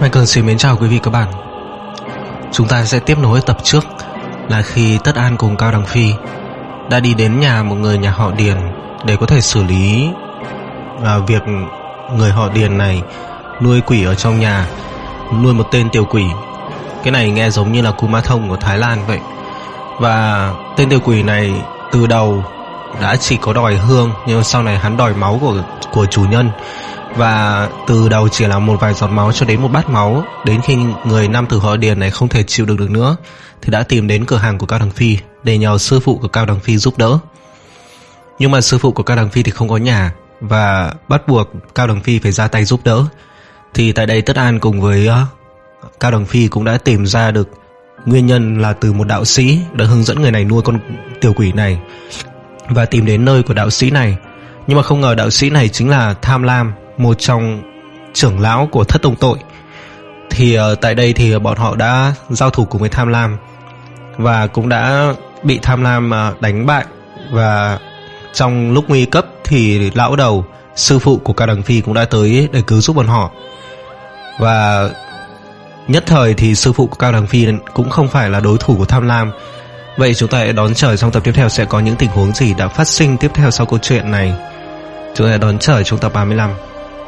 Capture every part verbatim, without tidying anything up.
Michael xin mến chào quý vị các bạn. Chúng ta sẽ tiếp nối tập trước là khi Tất An cùng Cao Đằng Phi đã đi đến nhà một người nhà họ Điền để có thể xử lý à, việc người họ Điền này nuôi quỷ ở trong nhà, nuôi một tên tiểu quỷ. Cái này nghe giống như là cú ma thông của Thái Lan vậy. Và tên tiểu quỷ này từ đầu đã chỉ có đòi hương, nhưng sau này hắn đòi máu của, của chủ nhân. Và từ đầu chỉ là một vài giọt máu cho đến một bát máu. Đến khi người nam tử họ Điền này không thể chịu được được nữa thì đã tìm đến cửa hàng của Cao Đằng Phi để nhờ sư phụ của Cao Đằng Phi giúp đỡ. Nhưng mà sư phụ của Cao Đằng Phi thì không có nhà và bắt buộc Cao Đằng Phi phải ra tay giúp đỡ. Thì tại đây Tất An cùng với uh, Cao Đằng Phi cũng đã tìm ra được nguyên nhân là từ một đạo sĩ đã hướng dẫn người này nuôi con tiểu quỷ này, và tìm đến nơi của đạo sĩ này. Nhưng mà không ngờ đạo sĩ này chính là Tham Lam, một trong trưởng lão của Thất Tông Tội. Thì uh, tại đây thì bọn họ đã giao thủ cùng với Tham Lam và cũng đã bị Tham Lam uh, đánh bại. Và trong lúc nguy cấp thì lão đầu, sư phụ của Cao Đằng Phi, cũng đã tới để cứu giúp bọn họ. Và nhất thời thì sư phụ của Cao Đằng Phi cũng không phải là đối thủ của Tham Lam. Vậy chúng ta hãy đón chờ trong tập tiếp theo sẽ có những tình huống gì đã phát sinh tiếp theo sau câu chuyện này. Chúng ta hãy đón chờ trong tập ba mươi lăm.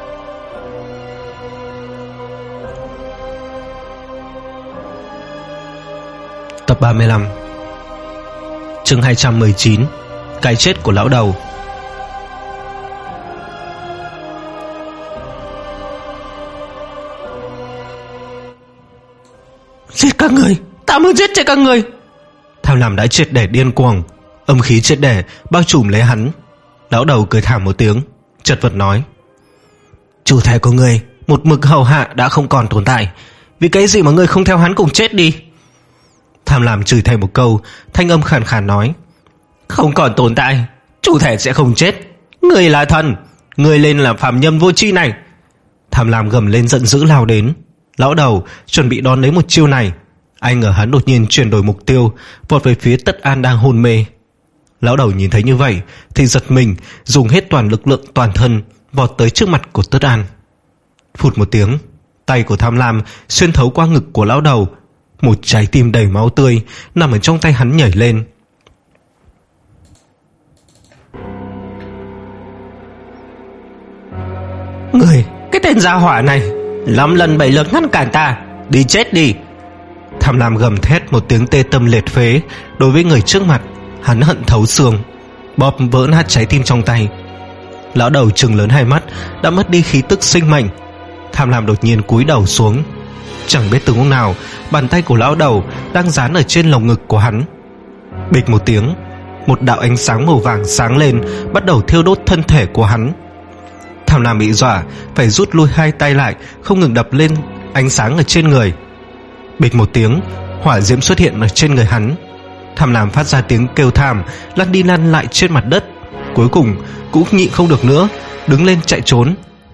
Tập ba mươi lăm, chương hai trăm mười chín, cái chết của lão đầu. Giết các người, ta muốn giết chết các người. Tham Lam đã triệt để điên cuồng, âm khí triệt để bao trùm lấy hắn. Lão đầu cười thảm một tiếng, chật vật nói: chủ thể của người một mực hầu hạ đã không còn tồn tại, vì cái gì mà ngươi không theo hắn cùng chết đi? Tham Lam chửi thề một câu, thanh âm khàn khàn nói: không còn tồn tại, chủ thể sẽ không chết. Ngươi là thần, ngươi lên là phàm nhân vô tri này. Tham Lam gầm lên giận dữ lao đến. Lão đầu chuẩn bị đón lấy một chiêu này, ai ngờ hắn đột nhiên chuyển đổi mục tiêu, vọt về phía Tất An đang hôn mê. Lão đầu nhìn thấy như vậy thì giật mình, dùng hết toàn lực lượng toàn thân vọt tới trước mặt của Tất An. Phụt một tiếng, tay của Tham Lam xuyên thấu qua ngực của lão đầu. Một trái tim đầy máu tươi nằm ở trong tay hắn nhảy lên. Người, cái tên gia hỏa này, lắm lần bảy lượt ngăn cản ta, đi chết đi. Tham Lam gầm thét một tiếng tê tâm liệt phế. Đối với người trước mặt, hắn hận thấu xương, bóp vỡ nát trái tim trong tay. Lão đầu trừng lớn hai mắt, đã mất đi khí tức sinh mệnh. Tham Lam đột nhiên cúi đầu xuống. Chẳng biết từ lúc nào, bàn tay của lão đầu đang dán ở trên lồng ngực của hắn. Bịch một tiếng, một đạo ánh sáng màu vàng sáng lên, bắt đầu thiêu đốt thân thể của hắn. Tham Lam bị dọa, phải rút lui hai tay lại, không ngừng đập lên ánh sáng ở trên người. Bịch một tiếng, hỏa diễm xuất hiện ở trên người hắn. Tham Lam phát ra tiếng kêu thảm, lăn đi lăn lại trên mặt đất. Cuối cùng cũng nhịn không được nữa, đứng lên chạy trốn.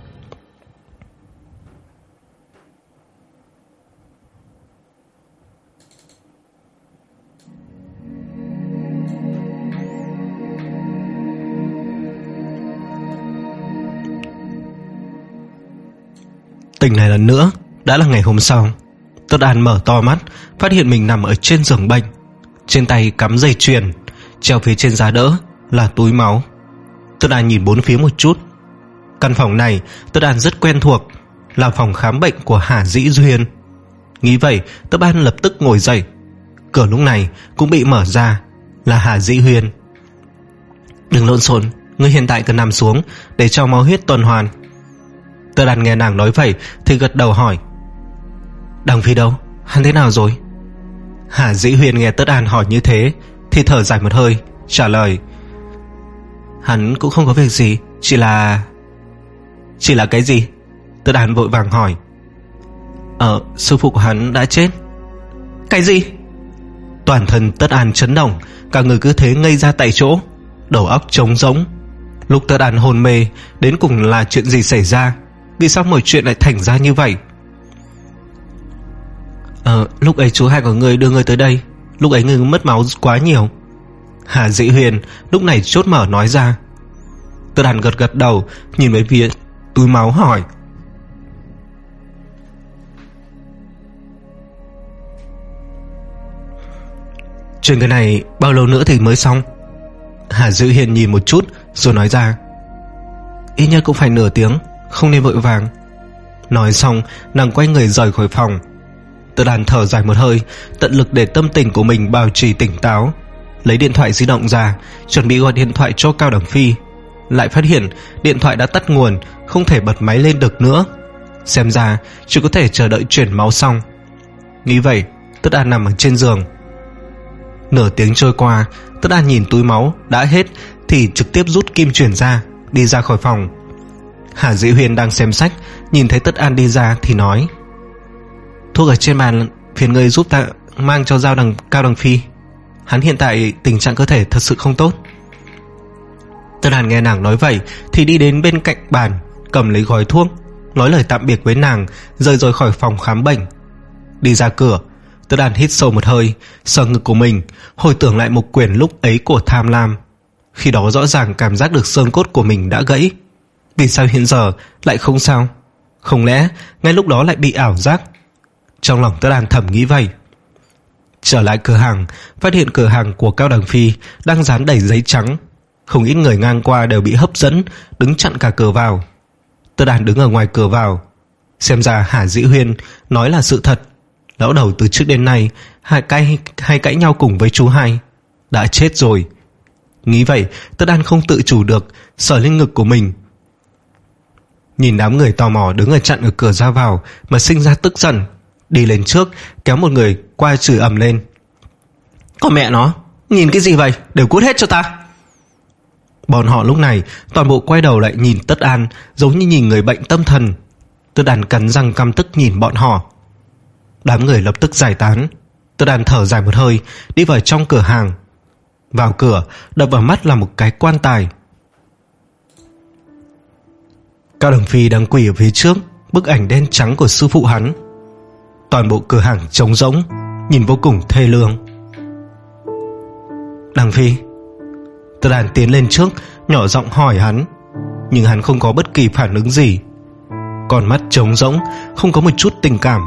Tỉnh lại lần nữa đã là ngày hôm sau. Tất An mở to mắt, phát hiện mình nằm ở trên giường bệnh. Trên tay cắm dây chuyền, treo phía trên giá đỡ là túi máu. Tất An nhìn bốn phía một chút. Căn phòng này Tất An rất quen thuộc, là phòng khám bệnh của Hà Dĩ Duyên. Nghĩ vậy, Tất An lập tức ngồi dậy. Cửa lúc này cũng bị mở ra, là Hà Dĩ Huyên. Đừng lộn xộn, ngươi hiện tại cần nằm xuống để cho máu huyết tuần hoàn. Tất An nghe nàng nói vậy thì gật đầu hỏi: Đằng Phi đâu, hắn thế nào rồi? Hà Dĩ Huyên nghe Tất An hỏi như thế thì thở dài một hơi, trả lời: hắn cũng không có việc gì, chỉ là... Chỉ là cái gì? Tất An vội vàng hỏi. Ờ, sư phụ của hắn đã chết. Cái gì? Toàn thân Tất An chấn động, cả người cứ thế ngây ra tại chỗ, đầu óc trống rỗng. Lúc Tất An hôn mê, đến cùng là chuyện gì xảy ra? Vì sao mọi chuyện lại thành ra như vậy? Ờ, lúc ấy chú hai của người đưa người tới đây, lúc ấy người mất máu quá nhiều. Hà Dĩ Huyền lúc này chốt mở nói ra. Tất An gật gật đầu, nhìn về phía túi máu hỏi: Chuyện cái này bao lâu nữa thì mới xong? Hà Dữ Hiên nhìn một chút rồi nói ra. Ít nhất cũng phải nửa tiếng, không nên vội vàng. Nói xong nàng quay người rời khỏi phòng. Tớ Đàn thở dài một hơi, tận lực để tâm tình của mình bảo trì tỉnh táo, lấy điện thoại di động ra, chuẩn bị gọi điện thoại cho Cao Đằng Phi. Lại phát hiện điện thoại đã tắt nguồn, không thể bật máy lên được nữa. Xem ra chỉ có thể chờ đợi chuyển máu xong. Nghĩ vậy, Tất An nằm ở trên giường. Nửa tiếng trôi qua, Tất An nhìn túi máu đã hết thì trực tiếp rút kim chuyển ra, đi ra khỏi phòng. Hà Dĩ Huyên đang xem sách, nhìn thấy Tất An đi ra thì nói. Thuốc ở trên bàn, phiền người giúp ta mang cho Giao đằng Cao Đằng Phi. Hắn hiện tại tình trạng cơ thể thật sự không tốt. Tất An nghe nàng nói vậy thì đi đến bên cạnh bàn, cầm lấy gói thuốc, nói lời tạm biệt với nàng, rời rời khỏi phòng khám bệnh. Đi ra cửa, Tất An hít sâu một hơi, sờ ngực của mình, hồi tưởng lại một quyển lúc ấy của tham lam. Khi đó rõ ràng cảm giác được xương cốt của mình đã gãy. Vì sao hiện giờ lại không sao? Không lẽ ngay lúc đó lại bị ảo giác? Trong lòng Tất An thầm nghĩ vậy. Trở lại cửa hàng, phát hiện cửa hàng của Cao Đằng Phi đang dán đầy giấy trắng. Không ít người ngang qua đều bị hấp dẫn, đứng chặn cả cửa vào. Tất An đứng ở ngoài cửa vào. Xem ra Hà Dĩ Huyên nói là sự thật. Lão đầu từ trước đến nay hay cãi, hay cãi nhau cùng với chú hai đã chết rồi. Nghĩ vậy, Tất An không tự chủ được, sờ lên ngực của mình. Nhìn đám người tò mò đứng ở chặn ở cửa ra vào mà sinh ra tức giận, đi lên trước kéo một người qua chửi ầm lên. Con mẹ nó, nhìn cái gì vậy, đều cút hết cho ta. Bọn họ lúc này toàn bộ quay đầu lại nhìn Tất An, giống như nhìn người bệnh tâm thần. Tất An cắn răng căm tức nhìn bọn họ. Đám người lập tức giải tán. Tất An thở dài một hơi, đi vào trong cửa hàng. Vào cửa, đập vào mắt là một cái quan tài. Cao Đằng Phi đang quỳ ở phía trước bức ảnh đen trắng của sư phụ hắn. Toàn bộ cửa hàng trống rỗng, nhìn vô cùng thê lương. Đằng Phi. Tất An tiến lên trước, nhỏ giọng hỏi hắn, nhưng hắn không có bất kỳ phản ứng gì. Con mắt trống rỗng, không có một chút tình cảm.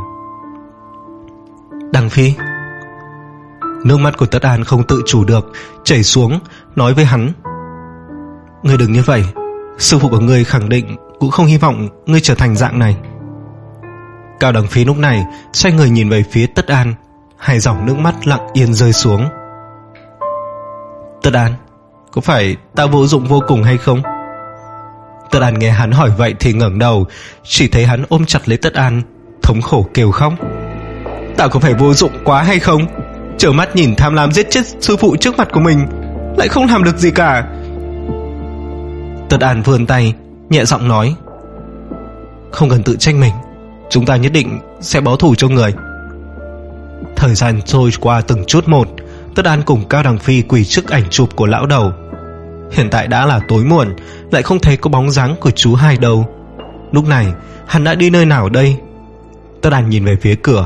Đằng Phi. Nước mắt của Tất An không tự chủ được chảy xuống, nói với hắn. Ngươi đừng như vậy, sư phụ của ngươi khẳng định cũng không hy vọng ngươi trở thành dạng này. Cao Đằng Phi lúc này xoay người nhìn về phía Tất An, hai dòng nước mắt lặng yên rơi xuống. Tất An, có phải ta vô dụng vô cùng hay không? Tất An nghe hắn hỏi vậy thì ngẩng đầu, chỉ thấy hắn ôm chặt lấy Tất An, thống khổ kêu khóc. Ta có phải vô dụng quá hay không? Trở mắt nhìn tham lam giết chết sư phụ trước mặt của mình, lại không làm được gì cả. Tất An vươn tay, nhẹ giọng nói. Không cần tự trách mình, chúng ta nhất định sẽ báo thù cho người. Thời gian trôi qua từng chút một. Tất An cùng Cao Đằng Phi quỳ trước ảnh chụp của lão đầu. Hiện tại đã là tối muộn, lại không thấy có bóng dáng của chú hai đâu. Lúc này hắn đã đi nơi nào đây? Tất An nhìn về phía cửa.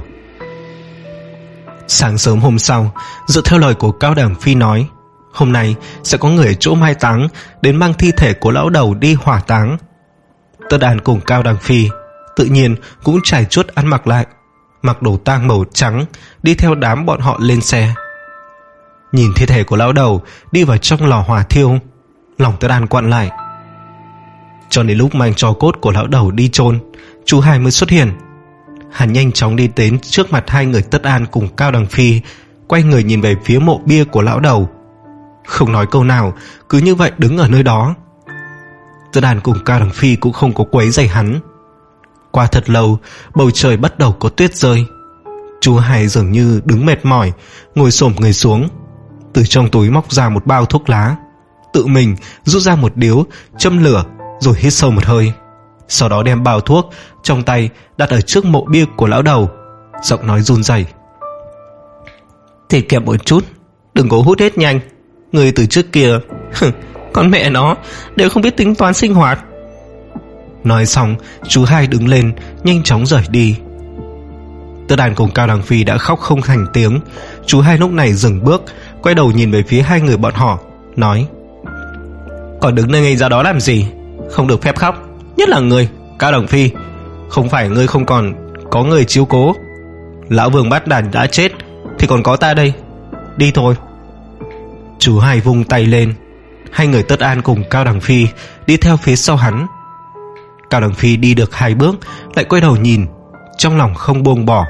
Sáng sớm hôm sau, dựa theo lời của Cao Đằng Phi nói, hôm nay sẽ có người ở chỗ mai táng đến mang thi thể của lão đầu đi hỏa táng. Tất An cùng Cao Đằng Phi tự nhiên cũng trải chuốt ăn mặc lại, mặc đồ tang màu trắng, đi theo đám bọn họ lên xe. Nhìn thi thể của lão đầu đi vào trong lò hỏa thiêu, lòng Tất An quặn lại. Cho đến lúc mang tro cốt của lão đầu đi chôn, chú hai mới xuất hiện. Hắn nhanh chóng đi đến trước mặt hai người Tất An cùng Cao Đằng Phi, quay người nhìn về phía mộ bia của lão đầu, không nói câu nào, cứ như vậy đứng ở nơi đó. Tất An cùng Cao Đằng Phi cũng không có quấy rầy hắn. Qua thật lâu, bầu trời bắt đầu có tuyết rơi. Chú hai dường như đứng mệt mỏi, ngồi xổm người xuống, từ trong túi móc ra một bao thuốc lá, tự mình rút ra một điếu, châm lửa, rồi hít sâu một hơi. Sau đó đem bao thuốc trong tay đặt ở trước mộ bia của lão đầu, giọng nói run rẩy. Tiết kiệm một chút, đừng có hút hết nhanh. Người từ trước kia con mẹ nó đều không biết tính toán sinh hoạt. Nói xong, chú hai đứng lên nhanh chóng rời đi. Tất An cùng Cao Đằng Phi đã khóc không thành tiếng. Chú hai lúc này dừng bước, quay đầu nhìn về phía hai người bọn họ, nói: Còn đứng nơi ngay ra đó làm gì? Không được phép khóc, nhất là người Cao Đằng Phi. Không phải ngươi không còn có người chiếu cố. Lão Vương Bát Đàn đã chết thì còn có ta đây. đi thôi. Chú Hai vung tay lên. Hai người Tất An cùng Cao Đằng Phi đi theo phía sau hắn. Cao Đằng Phi đi được hai bước lại quay đầu nhìn, trong lòng không buông bỏ.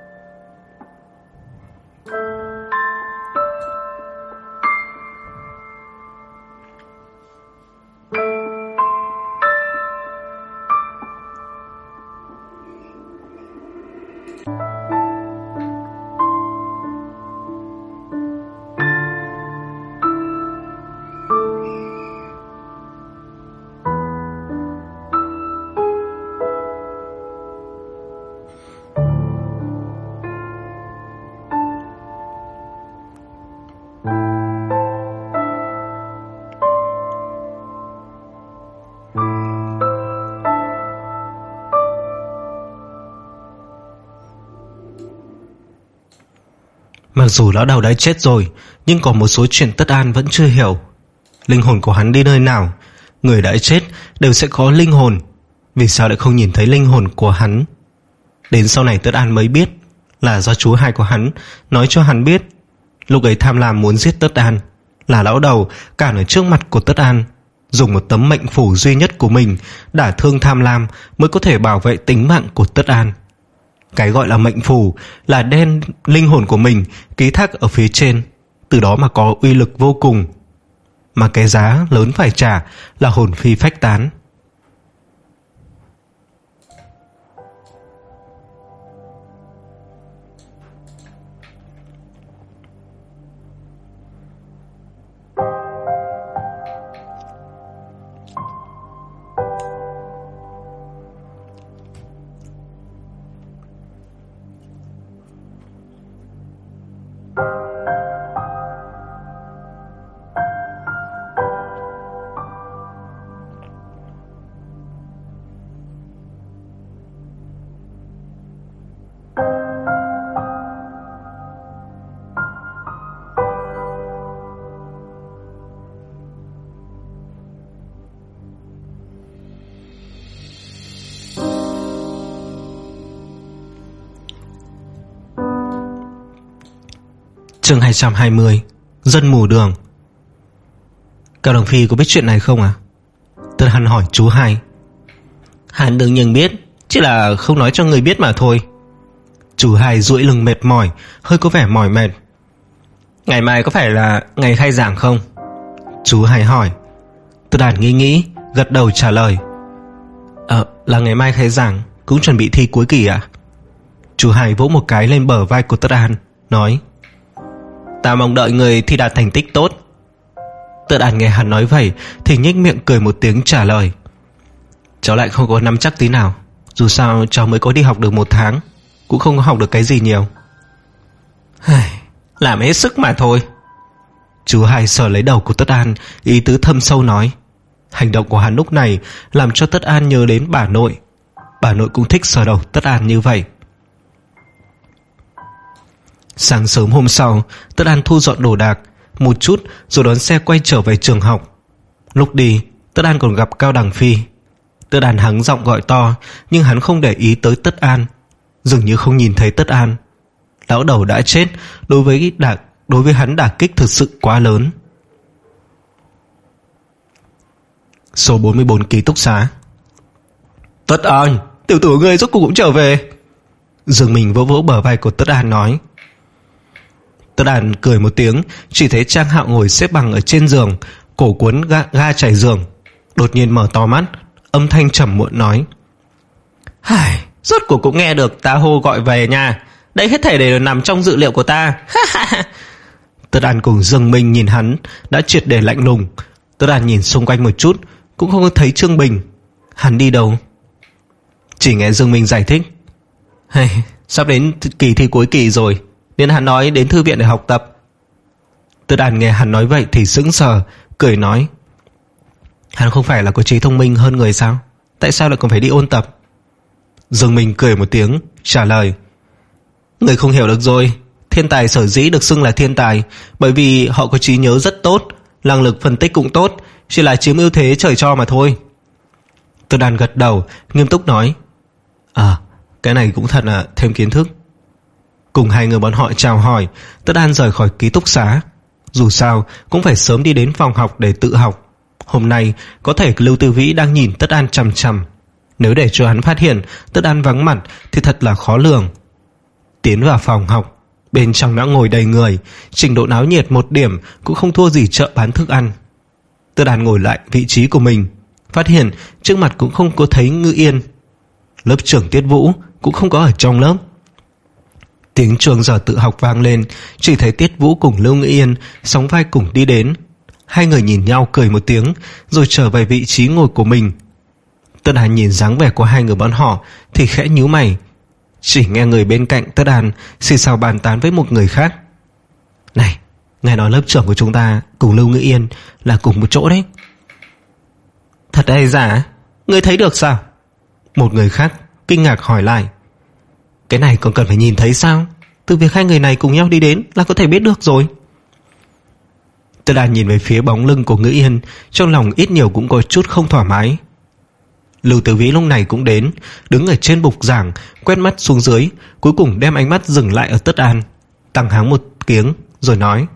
Mặc dù lão đầu đã chết rồi, nhưng còn một số chuyện Tất An vẫn chưa hiểu. Linh hồn của hắn đi nơi nào? Người đã chết đều sẽ có linh hồn, vì sao lại không nhìn thấy linh hồn của hắn? Đến sau này Tất An mới biết là do chú hai của hắn nói cho hắn biết. Lúc ấy Tham Lam muốn giết Tất An, là lão đầu cản ở trước mặt của Tất An, dùng một tấm mệnh phủ duy nhất của mình đả thương Tham Lam mới có thể bảo vệ tính mạng của Tất An. Cái gọi là mệnh phù là đem linh hồn của mình ký thác ở phía trên, từ đó mà có uy lực vô cùng. Mà cái giá lớn phải trả là hồn phi phách tán. Chương hai trăm hai mươi. Dân mù đường. Cao Đằng Phi có biết chuyện này không à? Tân Hàn hỏi chú Hai. Hắn đương nhiên biết, chỉ là không nói cho người biết mà thôi. Chú Hai duỗi lưng mệt mỏi, hơi có vẻ mỏi mệt. Ngày mai có phải là ngày khai giảng không? Chú Hai hỏi. Tân Hàn nghĩ nghĩ, gật đầu trả lời. Ờ, là ngày mai khai giảng, cũng chuẩn bị thi cuối kỳ à? Chú Hai vỗ một cái lên bờ vai của Tất An, nói. Ta mong đợi người thi đạt thành tích tốt. Tất An nghe hắn nói vậy thì nhếch miệng cười một tiếng trả lời. Cháu lại không có nắm chắc tí nào, dù sao cháu mới có đi học được một tháng, cũng không có học được cái gì nhiều. Làm hết sức mà thôi. Chú Hai sờ lấy đầu của Tất An, ý tứ thâm sâu nói. Hành động của hắn lúc này làm cho Tất An nhớ đến bà nội. Bà nội cũng thích sờ đầu Tất An như vậy. Sáng sớm hôm sau, Tất An thu dọn đồ đạc một chút rồi đón xe quay trở về trường học. Lúc đi, Tất An còn gặp Cao Đằng Phi. Tất An hắng giọng gọi to, nhưng hắn không để ý tới Tất An, dường như không nhìn thấy Tất An. Lão đầu đã chết, đối với đả, đối với hắn đả kích thực sự quá lớn. Số bốn mươi bốn ký túc xá. Tất An, tiểu tử ngươi rốt cuộc cũng trở về. Dương Minh vỗ vỗ bờ vai của Tất An nói. Tất An cười một tiếng, chỉ thấy Trang Hạo ngồi xếp bằng ở trên giường, cổ cuốn ga, ga trải giường. Đột nhiên mở to mắt, âm thanh trầm muộn nói. Hài, rốt cuộc cũng nghe được ta hô gọi về nha. Đây hết thảy đều nằm trong dự liệu của ta. Tất An cùng Dương Minh nhìn hắn đã triệt để lạnh lùng. Tất An nhìn xung quanh một chút, cũng không thấy Trương Bình. Hắn đi đâu? Chỉ nghe Dương Minh giải thích. Hey, sắp đến kỳ thi cuối kỳ rồi, nên hắn nói đến thư viện để học tập. Tất An nghe hắn nói vậy thì sững sờ, cười nói. Hắn không phải là có trí thông minh hơn người sao? Tại sao lại còn phải đi ôn tập? Dương Minh cười một tiếng, trả lời. Người không hiểu được rồi. Thiên tài sở dĩ được xưng là thiên tài bởi vì họ có trí nhớ rất tốt, năng lực phân tích cũng tốt, chỉ là chiếm ưu thế trời cho mà thôi. Tất An gật đầu, nghiêm túc nói. À, cái này cũng thật là thêm kiến thức. Cùng hai người bọn họ chào hỏi, Tất An rời khỏi ký túc xá. Dù sao cũng phải sớm đi đến phòng học để tự học. Hôm nay có thể Lưu Tư Vĩ đang nhìn Tất An chằm chằm. Nếu để cho hắn phát hiện Tất An vắng mặt thì thật là khó lường. Tiến vào phòng học, bên trong đã ngồi đầy người, trình độ náo nhiệt một điểm cũng không thua gì chợ bán thức ăn. Tất An ngồi lại vị trí của mình, phát hiện trước mặt cũng không có thấy Ngữ Yên. Lớp trưởng Tiết Vũ cũng không có ở trong lớp. Tiếng chuông giờ tự học vang lên, chỉ thấy Tiết Vũ cùng Lưu Ngữ Yên sóng vai cùng đi đến. Hai người nhìn nhau cười một tiếng, rồi trở về vị trí ngồi của mình. Tất An nhìn dáng vẻ của hai người bọn họ thì khẽ nhíu mày. Chỉ nghe người bên cạnh Tất An xì xào bàn tán với một người khác. Này, nghe nói lớp trưởng của chúng ta cùng Lưu Ngữ Yên là cùng một chỗ đấy. Thật hay giả? Ngươi thấy được sao? Một người khác kinh ngạc hỏi lại. Cái này còn cần phải nhìn thấy sao? Từ việc hai người này cùng nhau đi đến là có thể biết được rồi. Tất An nhìn về phía bóng lưng của Ngữ Yên, trong lòng ít nhiều cũng có chút không thoải mái. Lưu Tử Vĩ lúc này cũng đến, đứng ở trên bục giảng, quét mắt xuống dưới, cuối cùng đem ánh mắt dừng lại ở Tất An, tăng háng một tiếng rồi nói: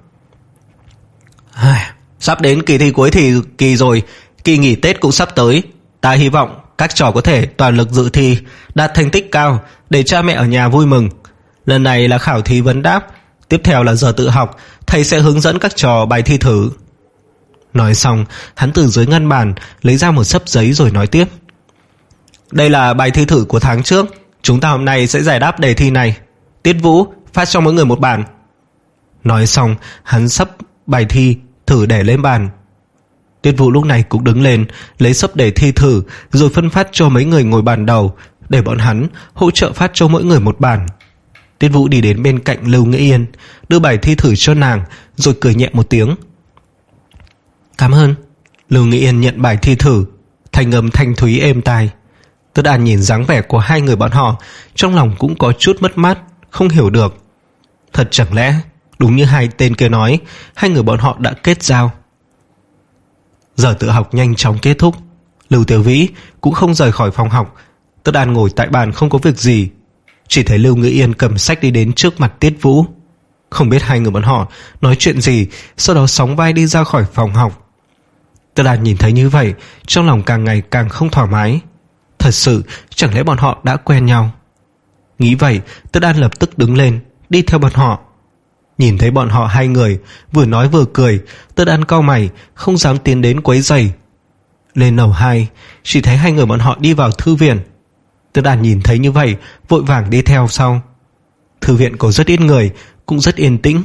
Sắp đến kỳ thi cuối thì kỳ rồi, kỳ nghỉ Tết cũng sắp tới. Ta hy vọng các trò có thể toàn lực dự thi, đạt thành tích cao để cha mẹ ở nhà vui mừng. Lần này là khảo thí vấn đáp, tiếp theo là giờ tự học, thầy sẽ hướng dẫn các trò bài thi thử. Nói xong, hắn từ dưới ngăn bàn lấy ra một xấp giấy rồi nói tiếp: Đây là bài thi thử của tháng trước, chúng ta hôm nay sẽ giải đáp đề thi này. Tiết Vũ, phát cho mỗi người một bản. Nói xong, hắn sắp bài thi thử để lên bàn. Tiết Vũ lúc này cũng đứng lên, lấy sấp đề thi thử rồi phân phát cho mấy người ngồi bàn đầu, để bọn hắn hỗ trợ phát cho mỗi người một bản. Tiết Vũ đi đến bên cạnh Lưu Nghĩa Yên, đưa bài thi thử cho nàng, rồi cười nhẹ một tiếng. Cảm ơn. Lưu Nghĩa Yên nhận bài thi thử, thanh âm thanh thúy êm tai. Tất An nhìn dáng vẻ của hai người bọn họ, trong lòng cũng có chút mất mát, không hiểu được. Thật chẳng lẽ đúng như hai tên kia nói, hai người bọn họ đã kết giao. Giờ tự học nhanh chóng kết thúc, Lưu Tiểu Vĩ cũng không rời khỏi phòng học. Tất An ngồi tại bàn không có việc gì, chỉ thấy Lưu Ngữ Yên cầm sách đi đến trước mặt Tiết Vũ. Không biết hai người bọn họ nói chuyện gì, sau đó sóng vai đi ra khỏi phòng học. Tất An nhìn thấy như vậy, trong lòng càng ngày càng không thoải mái. Thật sự chẳng lẽ bọn họ đã quen nhau? Nghĩ vậy, Tất An lập tức đứng lên, đi theo bọn họ. Nhìn thấy bọn họ hai người vừa nói vừa cười, Tất An cau mày, không dám tiến đến quấy rầy. Lên lầu hai, chỉ thấy hai người bọn họ đi vào thư viện. Tất An nhìn thấy như vậy, vội vàng đi theo sau. Thư viện có rất ít người, cũng rất yên tĩnh.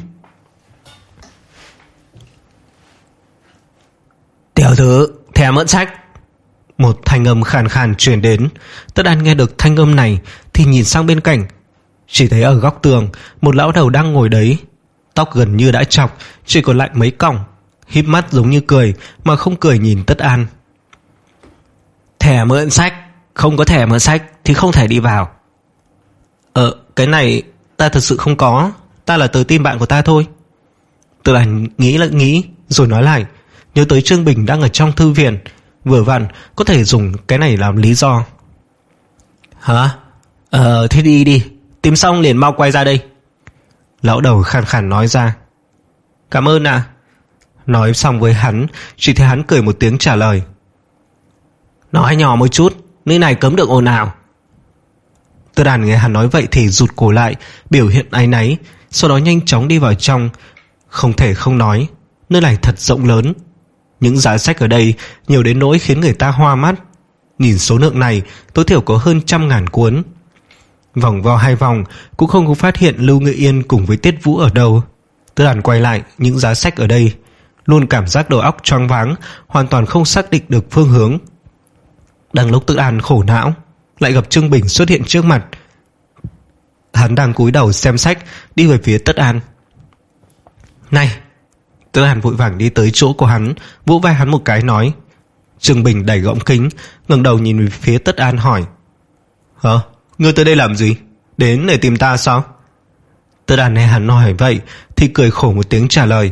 Tiểu thư, thẻ mượn sách. Một thanh âm khàn khàn truyền đến. Tất An nghe được thanh âm này thì nhìn sang bên cạnh, chỉ thấy ở góc tường một lão đầu đang ngồi đấy, tóc gần như đã chọc, chỉ còn lại mấy cọng, híp mắt giống như cười mà không cười nhìn Tất An. Thẻ mượn sách? Không có thẻ mượn sách thì không thể đi vào. Ờ, cái này ta thật sự không có, ta là tới tìm bạn của ta thôi. Tất An nghĩ lại nghĩ rồi nói lại, nhớ tới Trương Bình đang ở trong thư viện, vừa vặn có thể dùng cái này làm lý do. Hả? Ờ, thế đi đi, tìm xong liền mau quay ra đây. Lão đầu khàn khàn nói ra. Cảm ơn ạ. À. Nói xong với hắn, chỉ thấy hắn cười một tiếng trả lời. Nói nhỏ một chút, nơi này cấm được ồn ào. Tất An nghe hắn nói vậy thì rụt cổ lại, biểu hiện áy náy, sau đó nhanh chóng đi vào trong. Không thể không nói, nơi này thật rộng lớn. Những giá sách ở đây nhiều đến nỗi khiến người ta hoa mắt. Nhìn số lượng này, tối thiểu có hơn trăm ngàn cuốn. Vòng vo hai vòng cũng không có phát hiện Lưu Ngự Yên cùng với Tiết Vũ ở đâu. Tất An quay lại những giá sách ở đây, luôn cảm giác đầu óc choáng váng, hoàn toàn không xác định được phương hướng. Đang lúc Tất An khổ não, lại gặp Trương Bình xuất hiện trước mặt. Hắn đang cúi đầu xem sách, đi về phía Tất An. Này! Tất An vội vàng đi tới chỗ của hắn, vỗ vai hắn một cái nói. Trương Bình đẩy gọng kính, ngẩng đầu nhìn về phía Tất An hỏi. Hả? Ngươi tới đây làm gì? Đến để tìm ta sao? Tất An nghe hắn nói vậy thì cười khổ một tiếng trả lời.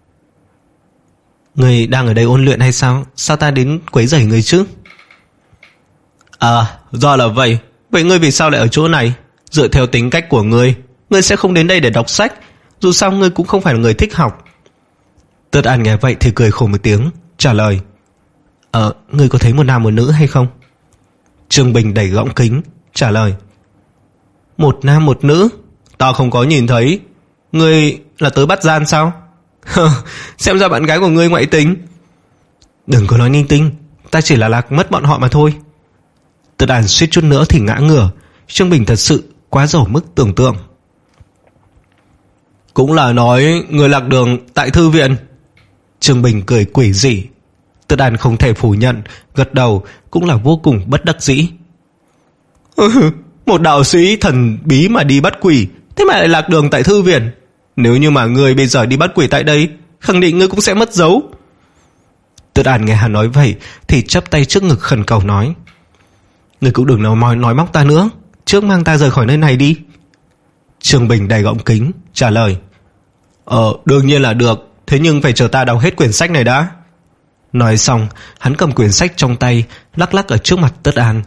Ngươi đang ở đây ôn luyện hay sao? Sao ta đến quấy rầy ngươi chứ? À, do là vậy. Vậy ngươi vì sao lại ở chỗ này? Dựa theo tính cách của ngươi, Ngươi sẽ không đến đây để đọc sách, dù sao ngươi cũng không phải là người thích học. Tất An nghe vậy thì cười khổ một tiếng, trả lời: Ờ, ngươi có thấy một nam một nữ hay không? Trương Bình đẩy gọng kính, trả lời: Một nam một nữ? Ta không có nhìn thấy. Ngươi là tới bắt gian sao? Xem ra bạn gái của ngươi ngoại tình. Đừng có nói linh tinh, ta chỉ là lạc mất bọn họ mà thôi. Tất An suýt chút nữa thì ngã ngửa. Trương Bình thật sự quá dẫu mức tưởng tượng. Cũng là nói người lạc đường tại thư viện. Trương Bình cười quỷ dị. Tất An không thể phủ nhận, gật đầu, cũng là vô cùng bất đắc dĩ. Một đạo sĩ thần bí mà đi bắt quỷ, thế mà lại lạc đường tại thư viện. Nếu như mà ngươi bây giờ đi bắt quỷ tại đây, khẳng định ngươi cũng sẽ mất dấu. Tất An nghe hắn nói vậy thì chắp tay trước ngực khẩn cầu nói: Ngươi cũng đừng nói, nói móc ta nữa, trước mang ta rời khỏi nơi này đi. Trương Bình đầy gọng kính, trả lời: Ờ, đương nhiên là được, thế nhưng phải chờ ta đọc hết quyển sách này đã. Nói xong, hắn cầm quyển sách trong tay, lắc lắc ở trước mặt Tất An.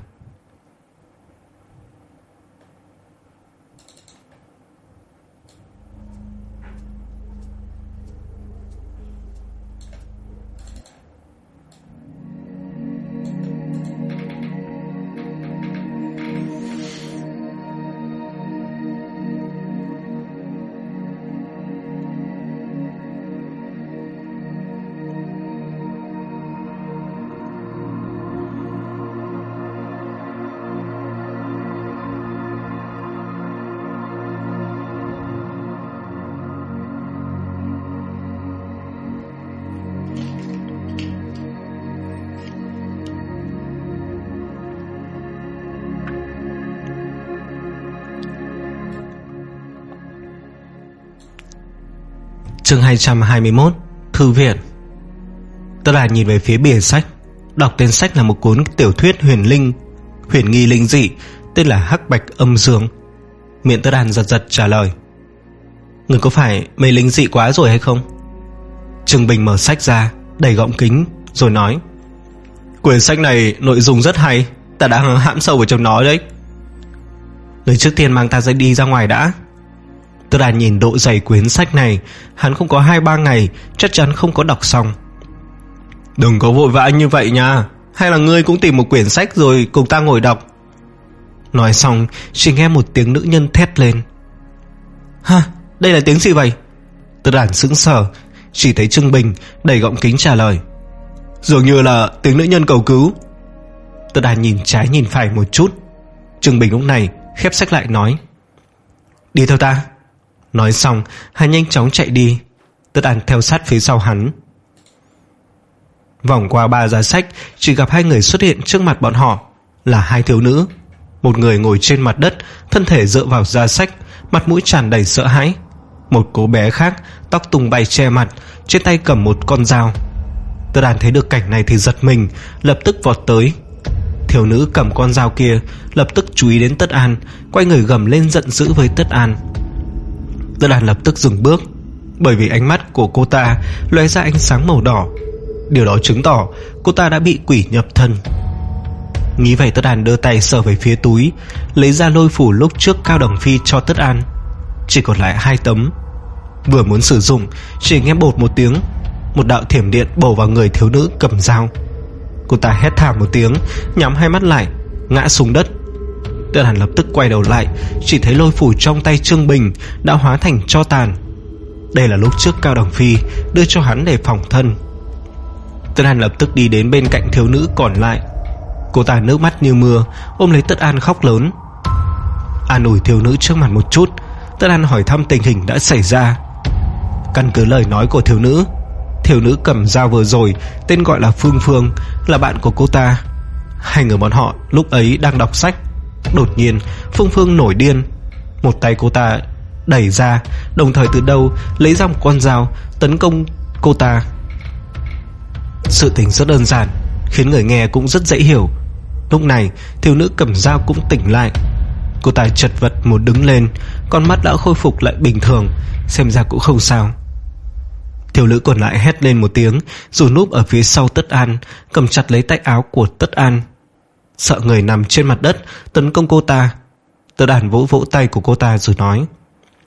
Chương hai trăm hai mươi mốt. Thư viện. Tất An nhìn về phía bìa sách, đọc tên sách là một cuốn tiểu thuyết huyền linh, huyền nghi linh dị, tên là Hắc Bạch Âm Dương. Miệng Tất An giật giật trả lời: Người có phải mê linh dị quá rồi hay không? Trương Bình mở sách ra, đẩy gọng kính, rồi nói: Quyển sách này nội dung rất hay, ta đã hãm sâu vào trong nó đấy. Người trước tiên mang ta ra đi ra ngoài đã. Tất An nhìn độ dày quyển sách này, hắn không có hai ba ngày chắc chắn không có đọc xong. Đừng có vội vã như vậy nha, hay là ngươi cũng tìm một quyển sách rồi cùng ta ngồi đọc. Nói xong, chỉ nghe một tiếng nữ nhân thét lên. Ha, đây là tiếng gì vậy? Tất An sững sờ, chỉ thấy Trương Bình đẩy gọng kính trả lời: Dường như là tiếng nữ nhân cầu cứu. Tất An nhìn trái nhìn phải một chút. Trương Bình lúc này khép sách lại nói: Đi theo ta. Nói xong, hắn nhanh chóng chạy đi. Tất An theo sát phía sau hắn. Vòng qua ba giá sách, chỉ gặp hai người xuất hiện trước mặt bọn họ, là hai thiếu nữ. Một người ngồi trên mặt đất, thân thể dựa vào giá sách, mặt mũi tràn đầy sợ hãi. Một cô bé khác, tóc tung bay che mặt, trên tay cầm một con dao. Tất An thấy được cảnh này thì giật mình, lập tức vọt tới. Thiếu nữ cầm con dao kia lập tức chú ý đến Tất An, quay người gầm lên giận dữ với Tất An. Tất An lập tức dừng bước, bởi vì ánh mắt của cô ta lóe ra ánh sáng màu đỏ. Điều đó chứng tỏ cô ta đã bị quỷ nhập thân. Nghĩ vậy, Tất An đưa tay sờ về phía túi, lấy ra lôi phủ lúc trước Cao Đằng Phi cho Tất An. Chỉ còn lại hai tấm. Vừa muốn sử dụng, chỉ nghe bột một tiếng, một đạo thiểm điện bổ vào người thiếu nữ cầm dao. Cô ta hét thảm một tiếng, nhắm hai mắt lại, ngã xuống đất. Tất An lập tức quay đầu lại, chỉ thấy lôi phủ trong tay Trương Bình đã hóa thành tro tàn. Đây là lúc trước Cao Đằng Phi đưa cho hắn để phòng thân. Tất An lập tức đi đến bên cạnh thiếu nữ còn lại. Cô ta nước mắt như mưa, ôm lấy Tất An khóc lớn. An ủi thiếu nữ trước mặt một chút, Tất An hỏi thăm tình hình đã xảy ra. Căn cứ lời nói của thiếu nữ, thiếu nữ cầm dao vừa rồi tên gọi là Phương Phương, là bạn của cô ta. Hai người bọn họ lúc ấy đang đọc sách. Đột nhiên Phương Phương nổi điên, một tay cô ta đẩy ra, đồng thời từ đâu lấy ra một con dao tấn công cô ta. Sự tình rất đơn giản, khiến người nghe cũng rất dễ hiểu. Lúc này thiếu nữ cầm dao cũng tỉnh lại. Cô ta chật vật một đứng lên, con mắt đã khôi phục lại bình thường, xem ra cũng không sao. Thiếu nữ còn lại hét lên một tiếng, rồi núp ở phía sau Tất An, cầm chặt lấy tay áo của Tất An. Sợ người nằm trên mặt đất tấn công cô ta, Tất An vỗ vỗ tay của cô ta rồi nói: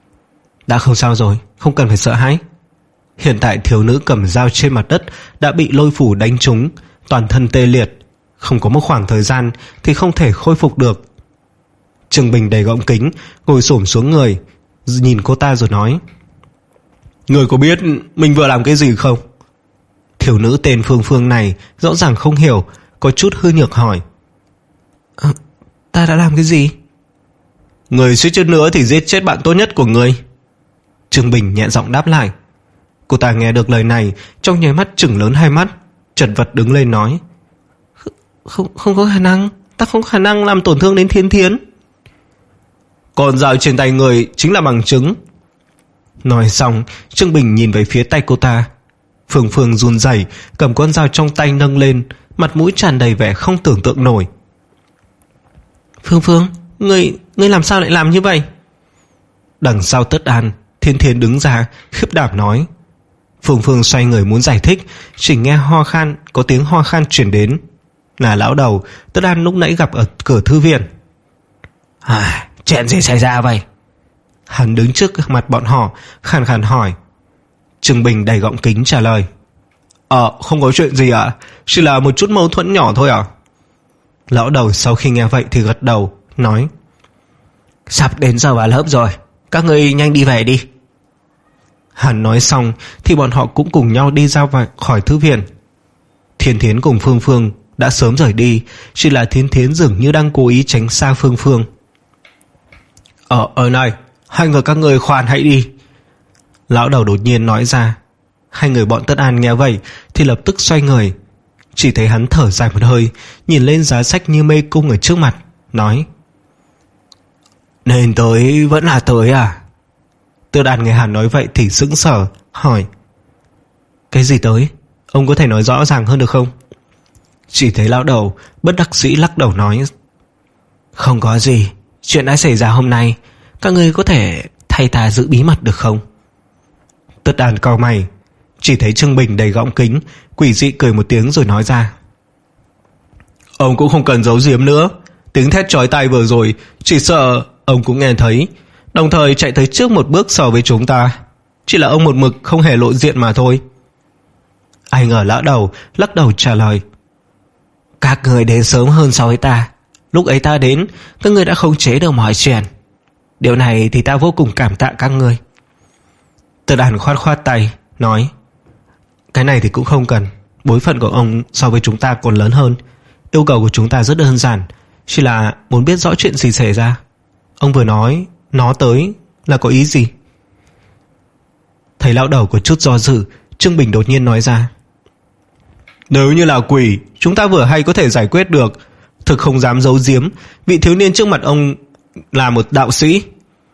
Đã không sao rồi, không cần phải sợ hãi. Hiện tại thiếu nữ cầm dao trên mặt đất đã bị lôi phủ đánh trúng, toàn thân tê liệt, không có một khoảng thời gian thì không thể khôi phục được. Trương Bình đầy gọng kính ngồi xổm xuống người, nhìn cô ta rồi nói: Người có biết mình vừa làm cái gì không? Thiếu nữ tên Phương Phương này rõ ràng không hiểu, có chút hư nhược hỏi: à, Ta đã làm cái gì? Người suýt chút nữa thì giết chết bạn tốt nhất của người. Trương Bình nhẹ giọng đáp lại. Cô ta nghe được lời này, trong nháy mắt trừng lớn hai mắt, chật vật đứng lên nói: Không, không có khả năng, ta không có khả năng làm tổn thương đến Thiên Thiến. Con dao trên tay người chính là bằng chứng. Nói xong, Trương Bình nhìn về phía tay cô ta. Phương Phương run rẩy cầm con dao trong tay nâng lên, mặt mũi tràn đầy vẻ không tưởng tượng nổi. Phương Phương, ngươi, ngươi làm sao lại làm như vậy? Đằng sau Tất An, Thiên Thiến đứng ra khiếp đảm nói. Phương Phương xoay người muốn giải thích, chỉ nghe ho khan, có tiếng ho khan chuyển đến. Là lão đầu Tất An lúc nãy gặp ở cửa thư viện. À, chuyện gì xảy ra vậy? Hắn đứng trước mặt bọn họ, khàn khàn hỏi. Trương Bình đầy gọng kính trả lời: Ờ, không có chuyện gì ạ, chỉ là một chút mâu thuẫn nhỏ thôi ạ. Lão đầu sau khi nghe vậy thì gật đầu, nói: Sắp đến giờ vào lớp rồi, các ngươi nhanh đi về đi. Hắn nói xong thì bọn họ cũng cùng nhau đi ra khỏi thư viện. Thiên Thiến cùng Phương Phương đã sớm rời đi, chỉ là Thiên Thiến dường như đang cố ý tránh xa Phương Phương. Ở ở này, hai người các ngươi khoan hãy đi. Lão đầu đột nhiên nói ra. Hai người bọn Tất An nghe vậy thì lập tức xoay người. Chỉ thấy hắn thở dài một hơi, nhìn lên giá sách như mê cung ở trước mặt, nói: Nên tới vẫn là tới à? Tất An nghe hắn nói vậy thì sững sờ, hỏi: Cái gì tới? Ông có thể nói rõ ràng hơn được không? Chỉ thấy lão đầu bất đắc dĩ lắc đầu nói: Không có gì, chuyện đã xảy ra hôm nay, các ngươi có thể thay ta giữ bí mật được không? Tất An cau mày. Chỉ thấy Trương Bình đầy gọng kính quỷ dị cười một tiếng rồi nói ra: Ông cũng không cần giấu giếm nữa. Tiếng thét chói tai vừa rồi chỉ sợ ông cũng nghe thấy, đồng thời chạy tới trước một bước so với chúng ta. Chỉ là ông một mực không hề lộ diện mà thôi. Ai ngờ lão đầu lắc đầu trả lời: Các người đến sớm hơn so với ta. Lúc ấy ta đến, các người đã khống chế được mọi chuyện. Điều này thì ta vô cùng cảm tạ các người. Tất An khoát khoát tay, nói: Cái này thì cũng không cần. Bối phận của ông so với chúng ta còn lớn hơn. Yêu cầu của chúng ta rất đơn giản, chỉ là muốn biết rõ chuyện gì xảy ra. Ông vừa nói nó tới là có ý gì? Thấy lão đầu có chút do dự, Trương Bình đột nhiên nói ra: Nếu như là quỷ, chúng ta vừa hay có thể giải quyết được. Thực không dám giấu giếm, vị thiếu niên trước mặt ông là một đạo sĩ.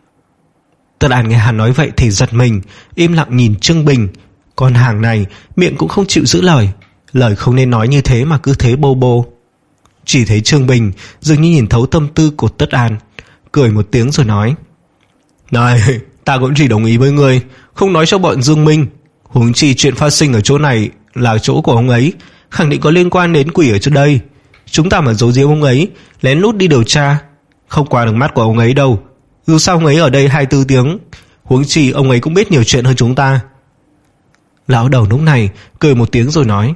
Tất An nghe hắn nói vậy thì giật mình, im lặng nhìn Trương Bình. Con hàng này miệng cũng không chịu giữ lời, lời không nên nói như thế mà cứ thế bô bô. Chỉ thấy Trương Bình dường như nhìn thấu tâm tư của Tất An, cười một tiếng rồi nói: Này, ta cũng chỉ đồng ý với ngươi, không nói cho bọn Dương Minh. Huống chi chuyện phát sinh ở chỗ này là chỗ của ông ấy, khẳng định có liên quan đến quỷ ở chỗ đây. Chúng ta mà giấu giếm ông ấy, lén lút đi điều tra, không qua được mắt của ông ấy đâu. Dù sao ông ấy ở đây hai mươi bốn tiếng, huống chi ông ấy cũng biết nhiều chuyện hơn chúng ta. Lão đầu lúc này cười một tiếng rồi nói: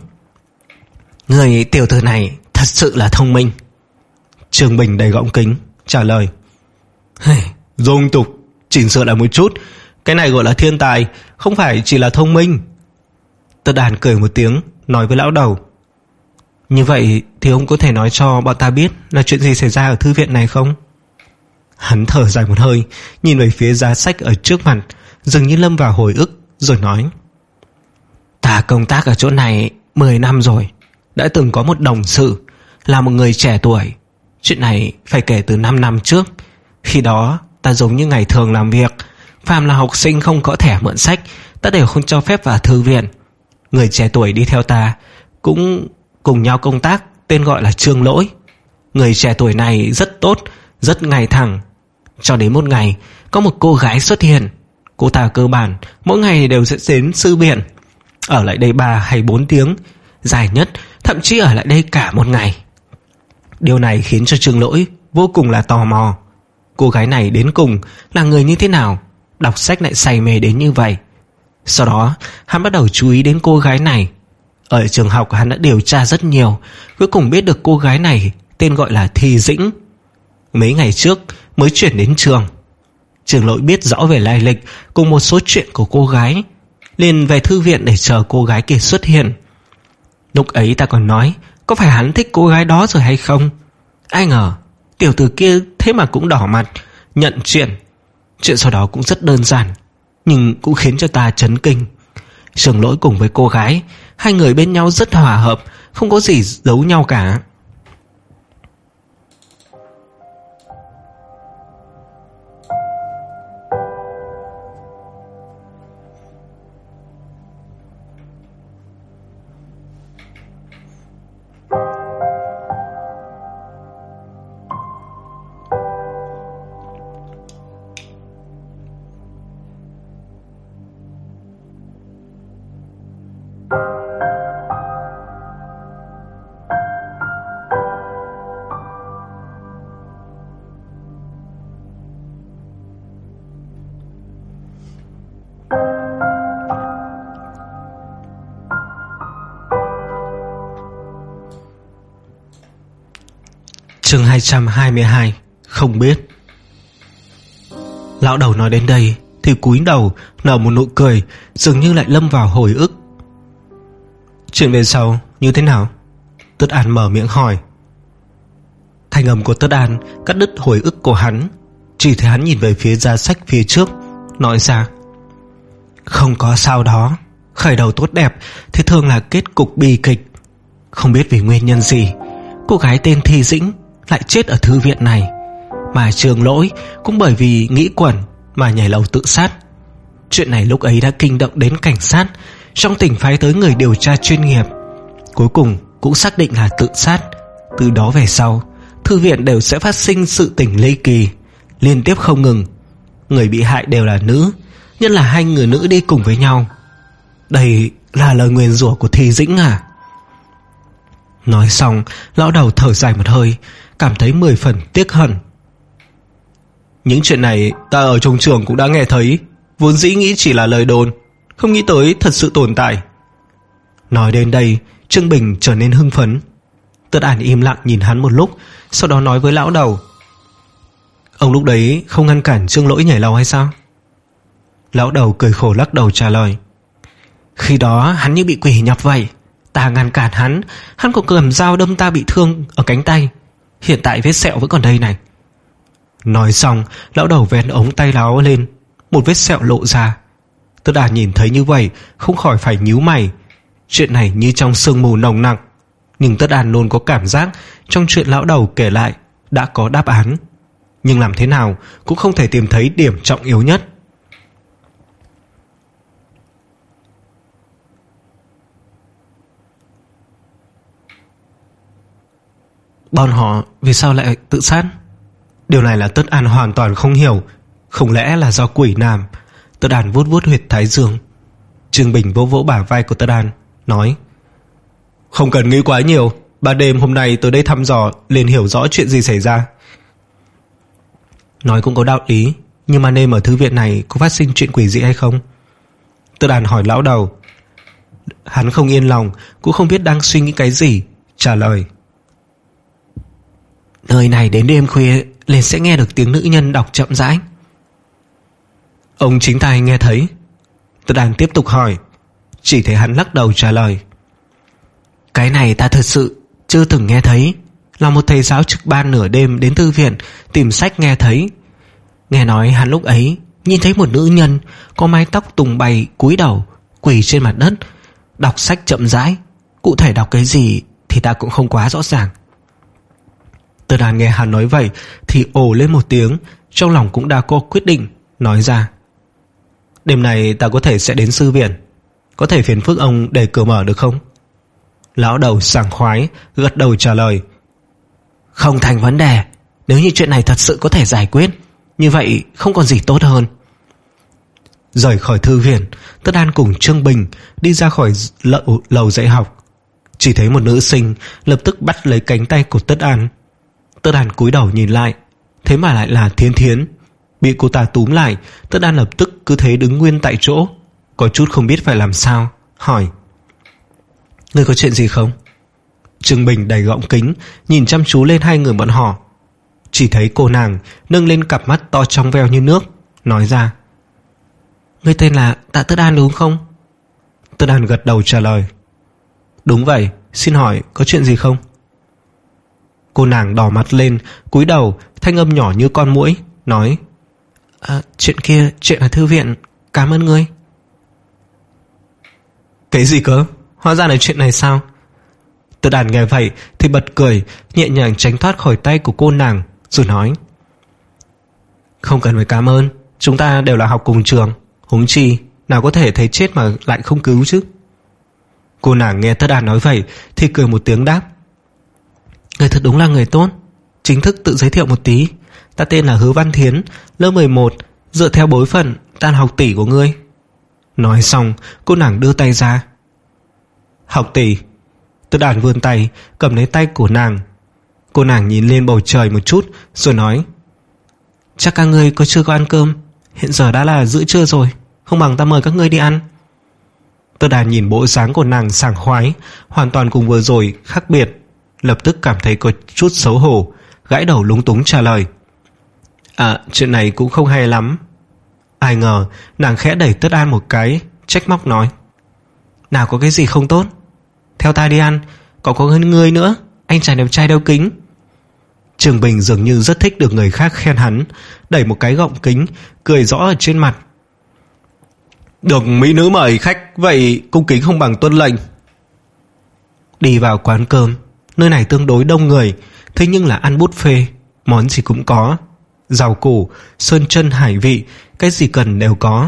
Người tiểu tử này thật sự là thông minh. Trương Bình đầy gọng kính trả lời: Dung tục, chỉnh sửa lại một chút. Cái này gọi là thiên tài, không phải chỉ là thông minh. Tất An cười một tiếng, nói với lão đầu: Như vậy thì ông có thể nói cho bọn ta biết là chuyện gì xảy ra ở thư viện này không? Hắn thở dài một hơi, nhìn về phía giá sách ở trước mặt, dường như lâm vào hồi ức, rồi nói: Ta công tác ở chỗ này mười năm rồi. Đã từng có một đồng sự là một người trẻ tuổi. Chuyện này phải kể từ năm năm trước. Khi đó ta giống như ngày thường làm việc, phàm là học sinh không có thẻ mượn sách, ta đều không cho phép vào thư viện. Người trẻ tuổi đi theo ta cũng cùng nhau công tác, tên gọi là Trương Lỗi. Người trẻ tuổi này rất tốt, rất ngay thẳng. Cho đến một ngày, có một cô gái xuất hiện. Cô ta cơ bản mỗi ngày đều sẽ đến sư viện, ở lại đây ba hay bốn tiếng, dài nhất thậm chí ở lại đây cả một ngày. Điều này khiến cho Trương Lỗi vô cùng là tò mò. Cô gái này đến cùng là người như thế nào? đọc sách lại say mê đến như vậy. Sau đó hắn bắt đầu chú ý đến cô gái này. Ở trường học hắn đã điều tra rất nhiều, cuối cùng biết được cô gái này tên gọi là Thi Dĩnh. Mấy ngày trước mới chuyển đến trường. Trường Lỗi biết rõ về lai lịch cùng một số chuyện của cô gái, liền về thư viện để chờ cô gái kia xuất hiện. Lúc ấy ta còn nói có phải hắn thích cô gái đó rồi hay không. Ai ngờ tiểu tử kia thế mà cũng đỏ mặt nhận chuyện. Chuyện sau đó cũng rất đơn giản, nhưng cũng khiến cho ta chấn kinh. Trường Lỗi cùng với cô gái, hai người bên nhau rất hòa hợp, không có gì giấu nhau cả. Chương hai trăm hai mươi hai. Không biết. Lão đầu nói đến đây thì cúi đầu nở một nụ cười, dường như lại lâm vào hồi ức. Chuyện về sau như thế nào? Tất An mở miệng hỏi. Thanh âm của Tất An cắt đứt hồi ức của hắn. Chỉ thấy hắn nhìn về phía giá sách phía trước, nói ra: không có sao đó. Khởi đầu tốt đẹp thì thường là kết cục bi kịch. Không biết vì nguyên nhân gì, cô gái tên Thi Dĩnh lại chết ở thư viện này, mà Trường Lỗi cũng bởi vì nghĩ quẩn mà nhảy lầu tự sát. Chuyện này lúc ấy đã kinh động đến cảnh sát, trong tỉnh phái tới người điều tra chuyên nghiệp, cuối cùng cũng xác định là tự sát. Từ đó về sau, thư viện đều sẽ phát sinh sự tình ly kỳ liên tiếp không ngừng. Người bị hại đều là nữ, nhất là hai người nữ đi cùng với nhau. Đây là lời nguyền rủa của Thi Dĩnh à? Nói xong, lão đầu thở dài một hơi, cảm thấy mười phần tiếc hận. Những chuyện này ta ở trong trường cũng đã nghe thấy, vốn dĩ nghĩ chỉ là lời đồn, không nghĩ tới thật sự tồn tại. Nói đến đây, Trương Bình trở nên hưng phấn. Tất An im lặng nhìn hắn một lúc, sau đó nói với lão đầu: ông lúc đấy không ngăn cản Trương Lỗi nhảy lầu hay sao? Lão đầu cười khổ lắc đầu trả lời: khi đó hắn như bị quỷ nhập vậy, ta ngăn cản hắn, hắn còn cầm dao đâm ta bị thương ở cánh tay, hiện tại vết sẹo vẫn còn đây này. Nói xong, lão đầu vén ống tay áo lên, một vết sẹo lộ ra. Tất An nhìn thấy như vậy không khỏi phải nhíu mày. Chuyện này như trong sương mù nồng nặc, nhưng Tất An luôn có cảm giác trong chuyện lão đầu kể lại đã có đáp án, nhưng làm thế nào cũng không thể tìm thấy điểm trọng yếu nhất. Bọn họ vì sao lại tự sát? Điều này là Tất An hoàn toàn không hiểu. Không lẽ là do quỷ làm? Tất An vuốt vuốt huyệt thái dương. Trương Bình vỗ vỗ bả vai của Tất An, nói: không cần nghĩ quá nhiều, ban đêm hôm nay tới đây thăm dò liền hiểu rõ chuyện gì xảy ra. Nói cũng có đạo lý, nhưng mà đêm ở thư viện này có phát sinh chuyện quỷ dị hay không? Tất An hỏi lão đầu. Hắn không yên lòng, cũng không biết đang suy nghĩ cái gì, trả lời: nơi này đến đêm khuya liền sẽ nghe được tiếng nữ nhân đọc chậm rãi. Ông chính tai nghe thấy? Tất An tiếp tục hỏi. Chỉ thấy hắn lắc đầu trả lời: cái này ta thật sự chưa từng nghe thấy. Là một thầy giáo trực ban nửa đêm đến thư viện tìm sách nghe thấy. Nghe nói hắn lúc ấy nhìn thấy một nữ nhân có mái tóc tùng bày cúi đầu quỳ trên mặt đất đọc sách chậm rãi. Cụ thể đọc cái gì thì ta cũng không quá rõ ràng. Tất An nghe hắn nói vậy thì ồ lên một tiếng, trong lòng cũng đã có quyết định, nói ra: đêm này ta có thể sẽ đến sư viện, có thể phiền phức ông để cửa mở được không? Lão đầu sảng khoái gật đầu trả lời: không thành vấn đề. Nếu như chuyện này thật sự có thể giải quyết, như vậy không còn gì tốt hơn. Rời khỏi thư viện, Tất An cùng Trương Bình đi ra khỏi lậu, lầu dạy học. Chỉ thấy một nữ sinh lập tức bắt lấy cánh tay của Tất An. Tất An cúi đầu nhìn lại, thế mà lại là Thiến Thiến. Bị cô ta túm lại, Tất An lập tức cứ thế đứng nguyên tại chỗ, có chút không biết phải làm sao, hỏi: Ngươi có chuyện gì không? Trương Bình đầy gọng kính nhìn chăm chú lên hai người bọn họ. Chỉ thấy cô nàng nâng lên cặp mắt to trong veo như nước, nói ra: Ngươi tên là Tạ Tất An đúng không? Tất An gật đầu trả lời: Đúng vậy, xin hỏi có chuyện gì không? Cô nàng đỏ mặt lên, cúi đầu, thanh âm nhỏ như con muỗi, nói: à, Chuyện kia, chuyện ở thư viện, cảm ơn ngươi. Cái gì cơ? Hóa ra là chuyện này sao? Tất An nghe vậy thì bật cười, nhẹ nhàng tránh thoát khỏi tay của cô nàng, rồi nói: Không cần phải cảm ơn, chúng ta đều là học cùng trường, huống chi nào có thể thấy chết mà lại không cứu chứ. Cô nàng nghe Tất An nói vậy thì cười một tiếng đáp: Người thật đúng là người tốt. Chính thức tự giới thiệu một tí, ta tên là Hứa Văn Thiến, lớp mười một, dựa theo bối phận ta là học tỷ của ngươi. Nói xong cô nàng đưa tay ra. Học tỷ. Tất An vươn tay cầm lấy tay của nàng. Cô nàng nhìn lên bầu trời một chút rồi nói: Chắc các ngươi có chưa có ăn cơm, hiện giờ đã là giữa trưa rồi, không bằng ta mời các ngươi đi ăn. Tất An nhìn bộ dáng của nàng sảng khoái, hoàn toàn cùng vừa rồi khác biệt, lập tức cảm thấy có chút xấu hổ, gãi đầu lúng túng trả lời: À, chuyện này cũng không hay lắm. Ai ngờ nàng khẽ đẩy Tất An một cái, trách móc nói: Nào có cái gì không tốt, theo ta đi ăn, có có hơn ngươi nữa, anh chàng đẹp trai đeo kính. Trường Bình dường như rất thích được người khác khen hắn, đẩy một cái gọng kính, cười rõ ở trên mặt: Được mỹ nữ mời khách, vậy cung kính không bằng tuân lệnh. Đi vào quán cơm, nơi này tương đối đông người, thế nhưng là ăn buffet, món gì cũng có, rau củ, sơn chân hải vị, cái gì cần đều có.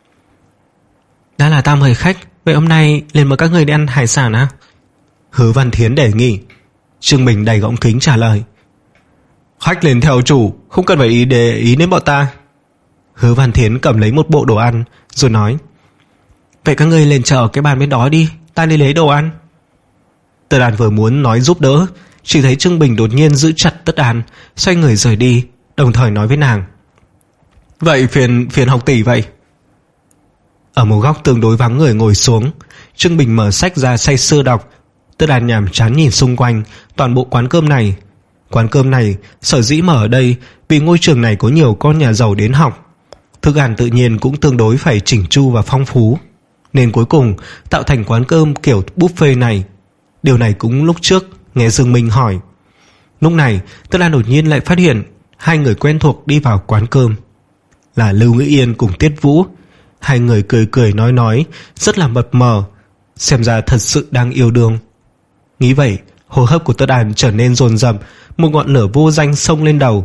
Đã là ta mời khách, vậy hôm nay liền mời các người đi ăn hải sản à? Hứa Văn Thiến đề nghị. Trương Bình đầy gọng kính trả lời: Khách liền theo chủ, không cần phải ý để ý đến bọn ta. Hứa Văn Thiến cầm lấy một bộ đồ ăn rồi nói: Vậy các ngươi lên chờ cái bàn bên đó đi, ta đi lấy đồ ăn. Tất An vừa muốn nói giúp đỡ, chỉ thấy Trương Bình đột nhiên giữ chặt Tất An, xoay người rời đi, đồng thời nói với nàng: Vậy phiền phiền học tỷ vậy. Ở một góc tương đối vắng người ngồi xuống, Trương Bình mở sách ra say sưa đọc. Tất An nhàm chán nhìn xung quanh toàn bộ quán cơm này. Quán cơm này sở dĩ mở ở đây vì ngôi trường này có nhiều con nhà giàu đến học, thức ăn tự nhiên cũng tương đối phải chỉnh chu và phong phú, nên cuối cùng tạo thành quán cơm kiểu buffet này. Điều này cũng lúc trước nghe Dương Minh hỏi. Lúc này Tất An đột nhiên lại phát hiện hai người quen thuộc đi vào quán cơm, là Lưu Ngữ Yên cùng Tiết Vũ. Hai người cười cười nói nói rất là mập mờ, xem ra thật sự đang yêu đương. Nghĩ vậy, hô hấp của Tất An trở nên dồn dập, một ngọn lửa vô danh xông lên đầu.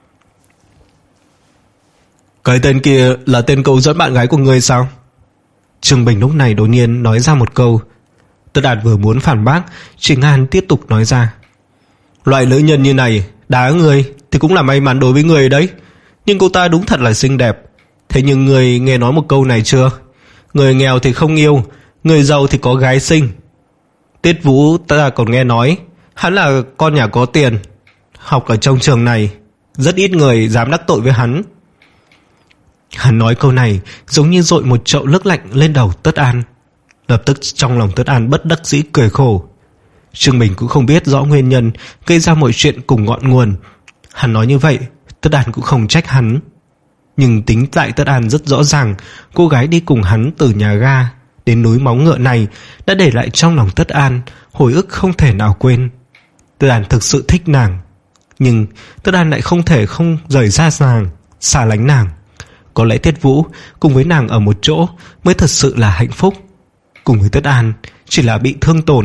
Cái tên kia là tên cầu dẫn bạn gái của ngươi sao? Trương Bình lúc này đột nhiên nói ra một câu. Tất An vừa muốn phản bác, Trình An tiếp tục nói ra: Loại nữ nhân như này đá người thì cũng là may mắn đối với người đấy, nhưng cô ta đúng thật là xinh đẹp. Thế nhưng người nghe nói một câu này chưa? Người nghèo thì không yêu, người giàu thì có gái xinh. Tiết Vũ ta còn nghe nói hắn là con nhà có tiền, học ở trong trường này rất ít người dám đắc tội với hắn. Hắn nói câu này giống như dội một chậu nước lạnh lên đầu Tất An. Lập tức trong lòng Tất An bất đắc dĩ cười khổ. Trương Bình cũng không biết rõ nguyên nhân gây ra mọi chuyện cùng ngọn nguồn. Hắn nói như vậy Tất An cũng không trách hắn, nhưng tính tại Tất An rất rõ ràng, cô gái đi cùng hắn từ nhà ga đến núi Móng Ngựa này đã để lại trong lòng Tất An hồi ức không thể nào quên. Tất An thực sự thích nàng, nhưng Tất An lại không thể không rời ra nàng, xa lánh nàng. Có lẽ Tiết Vũ cùng với nàng ở một chỗ mới thật sự là hạnh phúc, cùng với Tất An chỉ là bị thương tổn.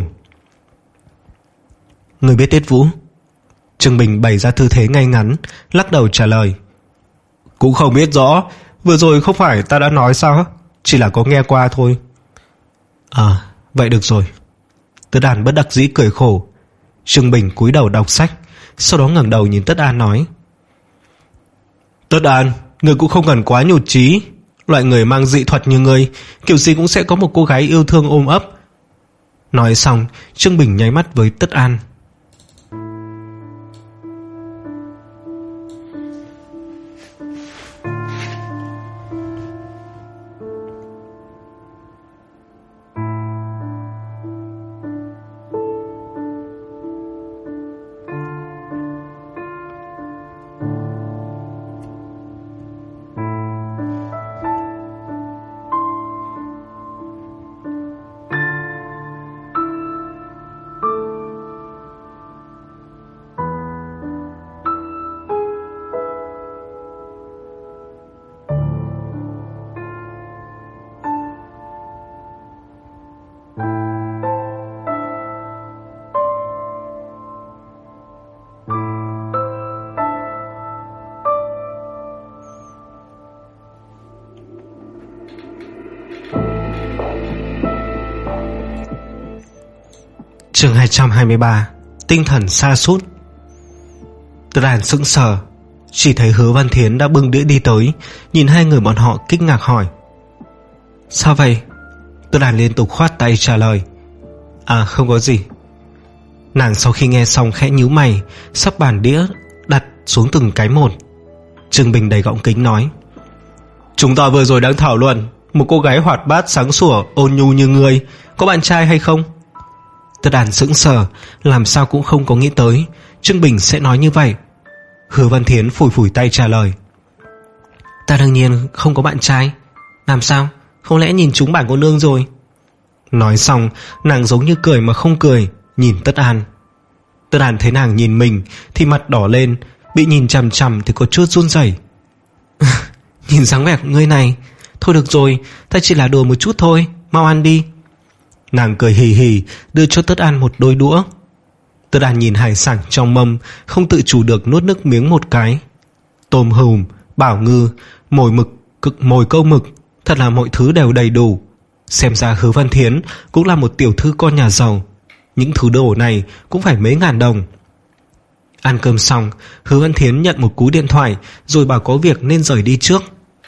Người biết Tiết Vũ? Trương Bình bày ra tư thế ngay ngắn, lắc đầu trả lời: Cũng không biết rõ, vừa rồi không phải ta đã nói sao, chỉ là có nghe qua thôi. À, vậy được rồi. Tất An bất đắc dĩ cười khổ. Trương Bình cúi đầu đọc sách, sau đó ngẩng đầu nhìn Tất An nói: Tất An, người cũng không cần quá nhụt chí. Loại người mang dị thuật như ngươi kiểu gì cũng sẽ có một cô gái yêu thương ôm ấp. Nói xong, Trương Bình nháy mắt với Tất An. Chương hai trăm hai mươi ba. Tinh thần sa sút. Tất An sững sờ, chỉ thấy Hứa Văn Thiến đã bưng đĩa đi tới, nhìn hai người bọn họ kinh ngạc hỏi: sao vậy? Tất An liên tục khoát tay trả lời: à không có gì. Nàng sau khi nghe xong khẽ nhíu mày, sắp bàn đĩa đặt xuống từng cái một. Trương Bình đầy gọng kính nói: chúng ta vừa rồi đang thảo luận một cô gái hoạt bát sáng sủa ôn nhu như ngươi có bạn trai hay không. Tất An sững sờ, làm sao cũng không có nghĩ tới Trương Bình sẽ nói như vậy. Hứa Văn Thiến phủi phủi tay trả lời: ta đương nhiên không có bạn trai. Làm sao? Không lẽ nhìn trúng bản cô nương rồi? Nói xong, nàng giống như cười mà không cười, nhìn Tất An. Tất An thấy nàng nhìn mình thì mặt đỏ lên, bị nhìn chằm chằm thì có chút run rẩy. Nhìn dáng vẻ của ngươi này. Thôi được rồi, ta chỉ là đùa một chút thôi, mau ăn đi. Nàng cười hì hì đưa cho Tất An một đôi đũa. Tất An nhìn hải sản trong mâm, không tự chủ được nuốt nước miếng một cái. Tôm hùm, bảo ngư, mồi mực, cực mồi câu mực, thật là mọi thứ đều đầy đủ. Xem ra Hứa Văn Thiến cũng là một tiểu thư con nhà giàu. Những thứ đồ này cũng phải mấy ngàn đồng. Ăn cơm xong, Hứa Văn Thiến nhận một cú điện thoại, rồi bảo có việc nên rời đi trước.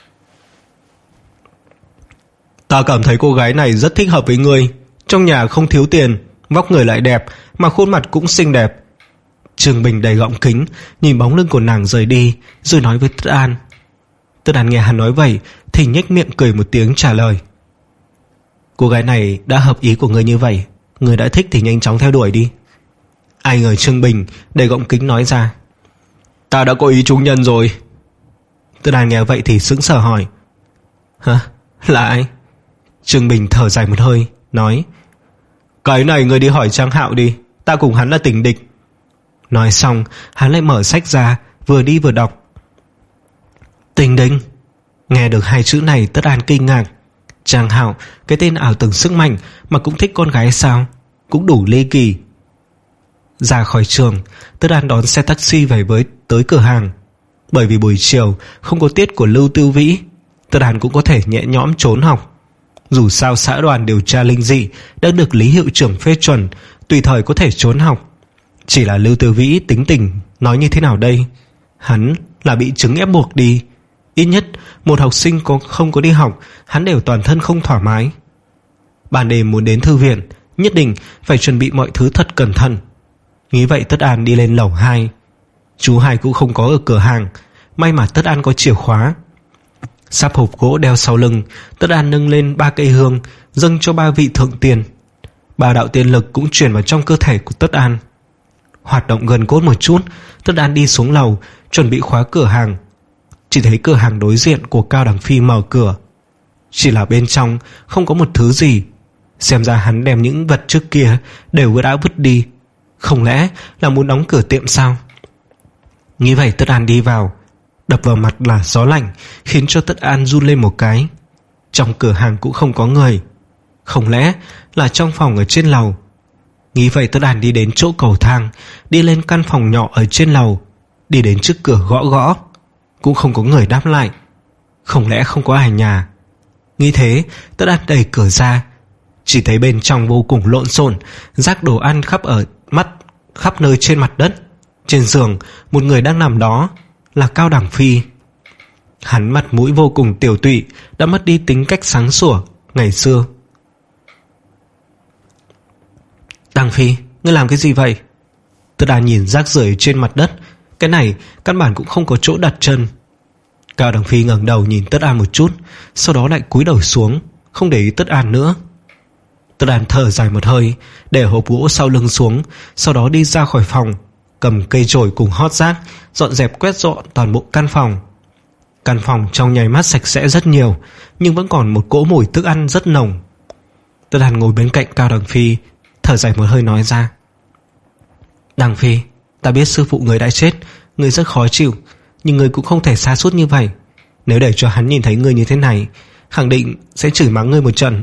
Ta cảm thấy cô gái này rất thích hợp với ngươi. Trong nhà không thiếu tiền, vóc người lại đẹp, mà khuôn mặt cũng xinh đẹp. Trương Bình đầy gọng kính, nhìn bóng lưng của nàng rời đi, rồi nói với Tất An. Tất An nghe hắn nói vậy thì nhếch miệng cười một tiếng trả lời: cô gái này đã hợp ý của ngươi như vậy, ngươi đã thích thì nhanh chóng theo đuổi đi. Ai ngờ Trương Bình đầy gọng kính nói ra: ta đã có ý trung nhân rồi. Tất An nghe vậy thì sững sờ hỏi: hả? Là ai? Trương Bình thở dài một hơi nói: cái này ngươi đi hỏi Trang Hạo đi, ta cùng hắn là tình địch. Nói xong hắn lại mở sách ra, vừa đi vừa đọc. Tình địch? Nghe được hai chữ này Tất An kinh ngạc. Trang Hạo, cái tên ảo tưởng sức mạnh mà cũng thích con gái sao? Cũng đủ ly kỳ. Ra khỏi trường, Tất An đón xe taxi về với tới cửa hàng. Bởi vì buổi chiều không có tiết của Lưu Tiêu Vĩ, Tất An cũng có thể nhẹ nhõm trốn học. Dù sao xã đoàn điều tra linh dị đã được Lý hiệu trưởng phê chuẩn, tùy thời có thể trốn học. Chỉ là Lưu Tiêu Vĩ tính tình nói như thế nào đây? Hắn là bị chứng ép buộc đi. Ít nhất một học sinh có không có đi học, hắn đều toàn thân không thoải mái. Ban đêm muốn đến thư viện, nhất định phải chuẩn bị mọi thứ thật cẩn thận. Nghĩ vậy Tất An đi lên lầu hai. Chú Hai cũng không có ở cửa hàng, may mà Tất An có chìa khóa. Sắp hộp gỗ đeo sau lưng, Tất An nâng lên ba cây hương, dâng cho ba vị thượng tiền. Ba đạo tiên lực cũng chuyển vào trong cơ thể của Tất An. Hoạt động gần cốt một chút, Tất An đi xuống lầu, chuẩn bị khóa cửa hàng. Chỉ thấy cửa hàng đối diện của Cao Đằng Phi mở cửa. Chỉ là bên trong không có một thứ gì. Xem ra hắn đem những vật trước kia đều đã vứt đi. Không lẽ là muốn đóng cửa tiệm sao? Nghĩ vậy Tất An đi vào. Đập vào mặt là gió lạnh, khiến cho Tất An run lên một cái. Trong cửa hàng cũng không có người. Không lẽ là trong phòng ở trên lầu? Nghĩ vậy Tất An đi đến chỗ cầu thang, đi lên căn phòng nhỏ ở trên lầu. Đi đến trước cửa gõ gõ, cũng không có người đáp lại. Không lẽ không có ai nhà? Nghĩ thế Tất An đẩy cửa ra. Chỉ thấy bên trong vô cùng lộn xộn, rác đồ ăn khắp ở mắt, khắp nơi trên mặt đất. Trên giường một người đang nằm đó, là Cao Đằng Phi. Hắn mặt mũi vô cùng tiểu tụy, đã mất đi tính cách sáng sủa ngày xưa. Đằng Phi, ngươi làm cái gì vậy? Tất An nhìn rác rưởi trên mặt đất. Cái này căn bản cũng không có chỗ đặt chân. Cao Đằng Phi ngẩng đầu nhìn Tất An một chút, sau đó lại cúi đầu xuống, không để ý Tất An nữa. Tất An thở dài một hơi, để hộp gỗ sau lưng xuống, sau đó đi ra khỏi phòng, cầm cây chổi cùng hót rác, dọn dẹp quét dọn toàn bộ căn phòng. Căn phòng trong nháy mắt sạch sẽ rất nhiều, nhưng vẫn còn một cỗ mùi thức ăn rất nồng. Tất An ngồi bên cạnh Cao Đằng Phi, thở dài một hơi nói ra: Đằng Phi, ta biết sư phụ người đã chết, người rất khó chịu, nhưng người cũng không thể sa sút như vậy. Nếu để cho hắn nhìn thấy người như thế này, khẳng định sẽ chửi mắng người một trận.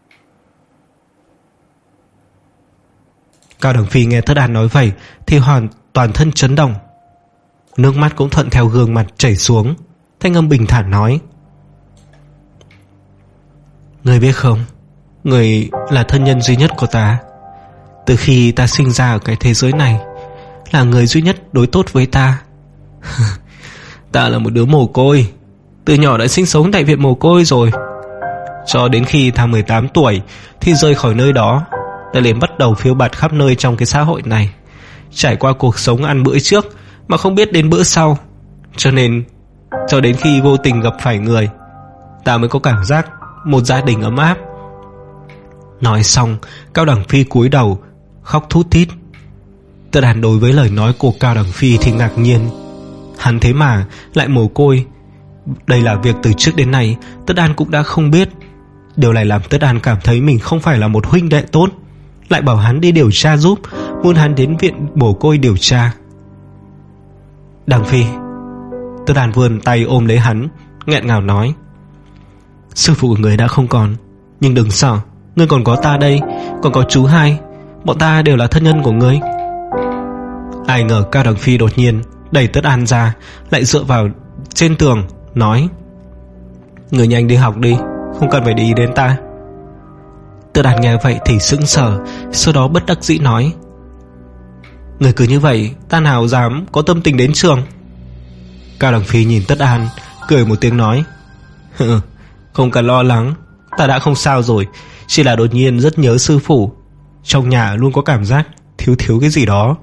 Cao Đằng Phi nghe Tất An nói vậy thì hoàn toàn thân chấn động, nước mắt cũng thuận theo gương mặt chảy xuống. Thanh âm bình thản nói: Người biết không, người là thân nhân duy nhất của ta. Từ khi ta sinh ra ở cái thế giới này, là người duy nhất đối tốt với ta. Ta là một đứa mồ côi, từ nhỏ đã sinh sống tại viện mồ côi rồi. Cho đến khi ta mười tám tuổi thì rời khỏi nơi đó, ta liền bắt đầu phiêu bạt khắp nơi trong cái xã hội này, trải qua cuộc sống ăn bữa trước mà không biết đến bữa sau. Cho nên cho đến khi vô tình gặp phải người, ta mới có cảm giác một gia đình ấm áp. Nói xong, Cao Đằng Phi cúi đầu khóc thút thít. Tất Đàn đối với lời nói của Cao Đằng Phi thì ngạc nhiên. Hắn thế mà lại mồ côi. Đây là việc từ trước đến nay Tất Đan cũng đã không biết. Điều này làm Tất Đan cảm thấy mình không phải là một huynh đệ tốt, lại bảo hắn đi điều tra giúp, muốn hắn đến viện mồ côi điều tra. Đằng Phi. Tất Đan vươn tay ôm lấy hắn, nghẹn ngào nói: sư phụ của người đã không còn, nhưng đừng sợ, ngươi còn có ta đây, còn có chú hai, bọn ta đều là thân nhân của ngươi. Ai ngờ Cao Đằng Phi đột nhiên đẩy Tất An ra, lại dựa vào trên tường nói: người nhanh đi học đi, không cần phải để ý đến ta. Tất An nghe vậy thì sững sờ, sau đó bất đắc dĩ nói: người cứ như vậy, ta nào dám có tâm tình đến trường. Cao Đằng Phi nhìn Tất An, cười một tiếng nói: không cần lo lắng, ta đã không sao rồi, chỉ là đột nhiên rất nhớ sư phụ, trong nhà luôn có cảm giác thiếu thiếu cái gì đó.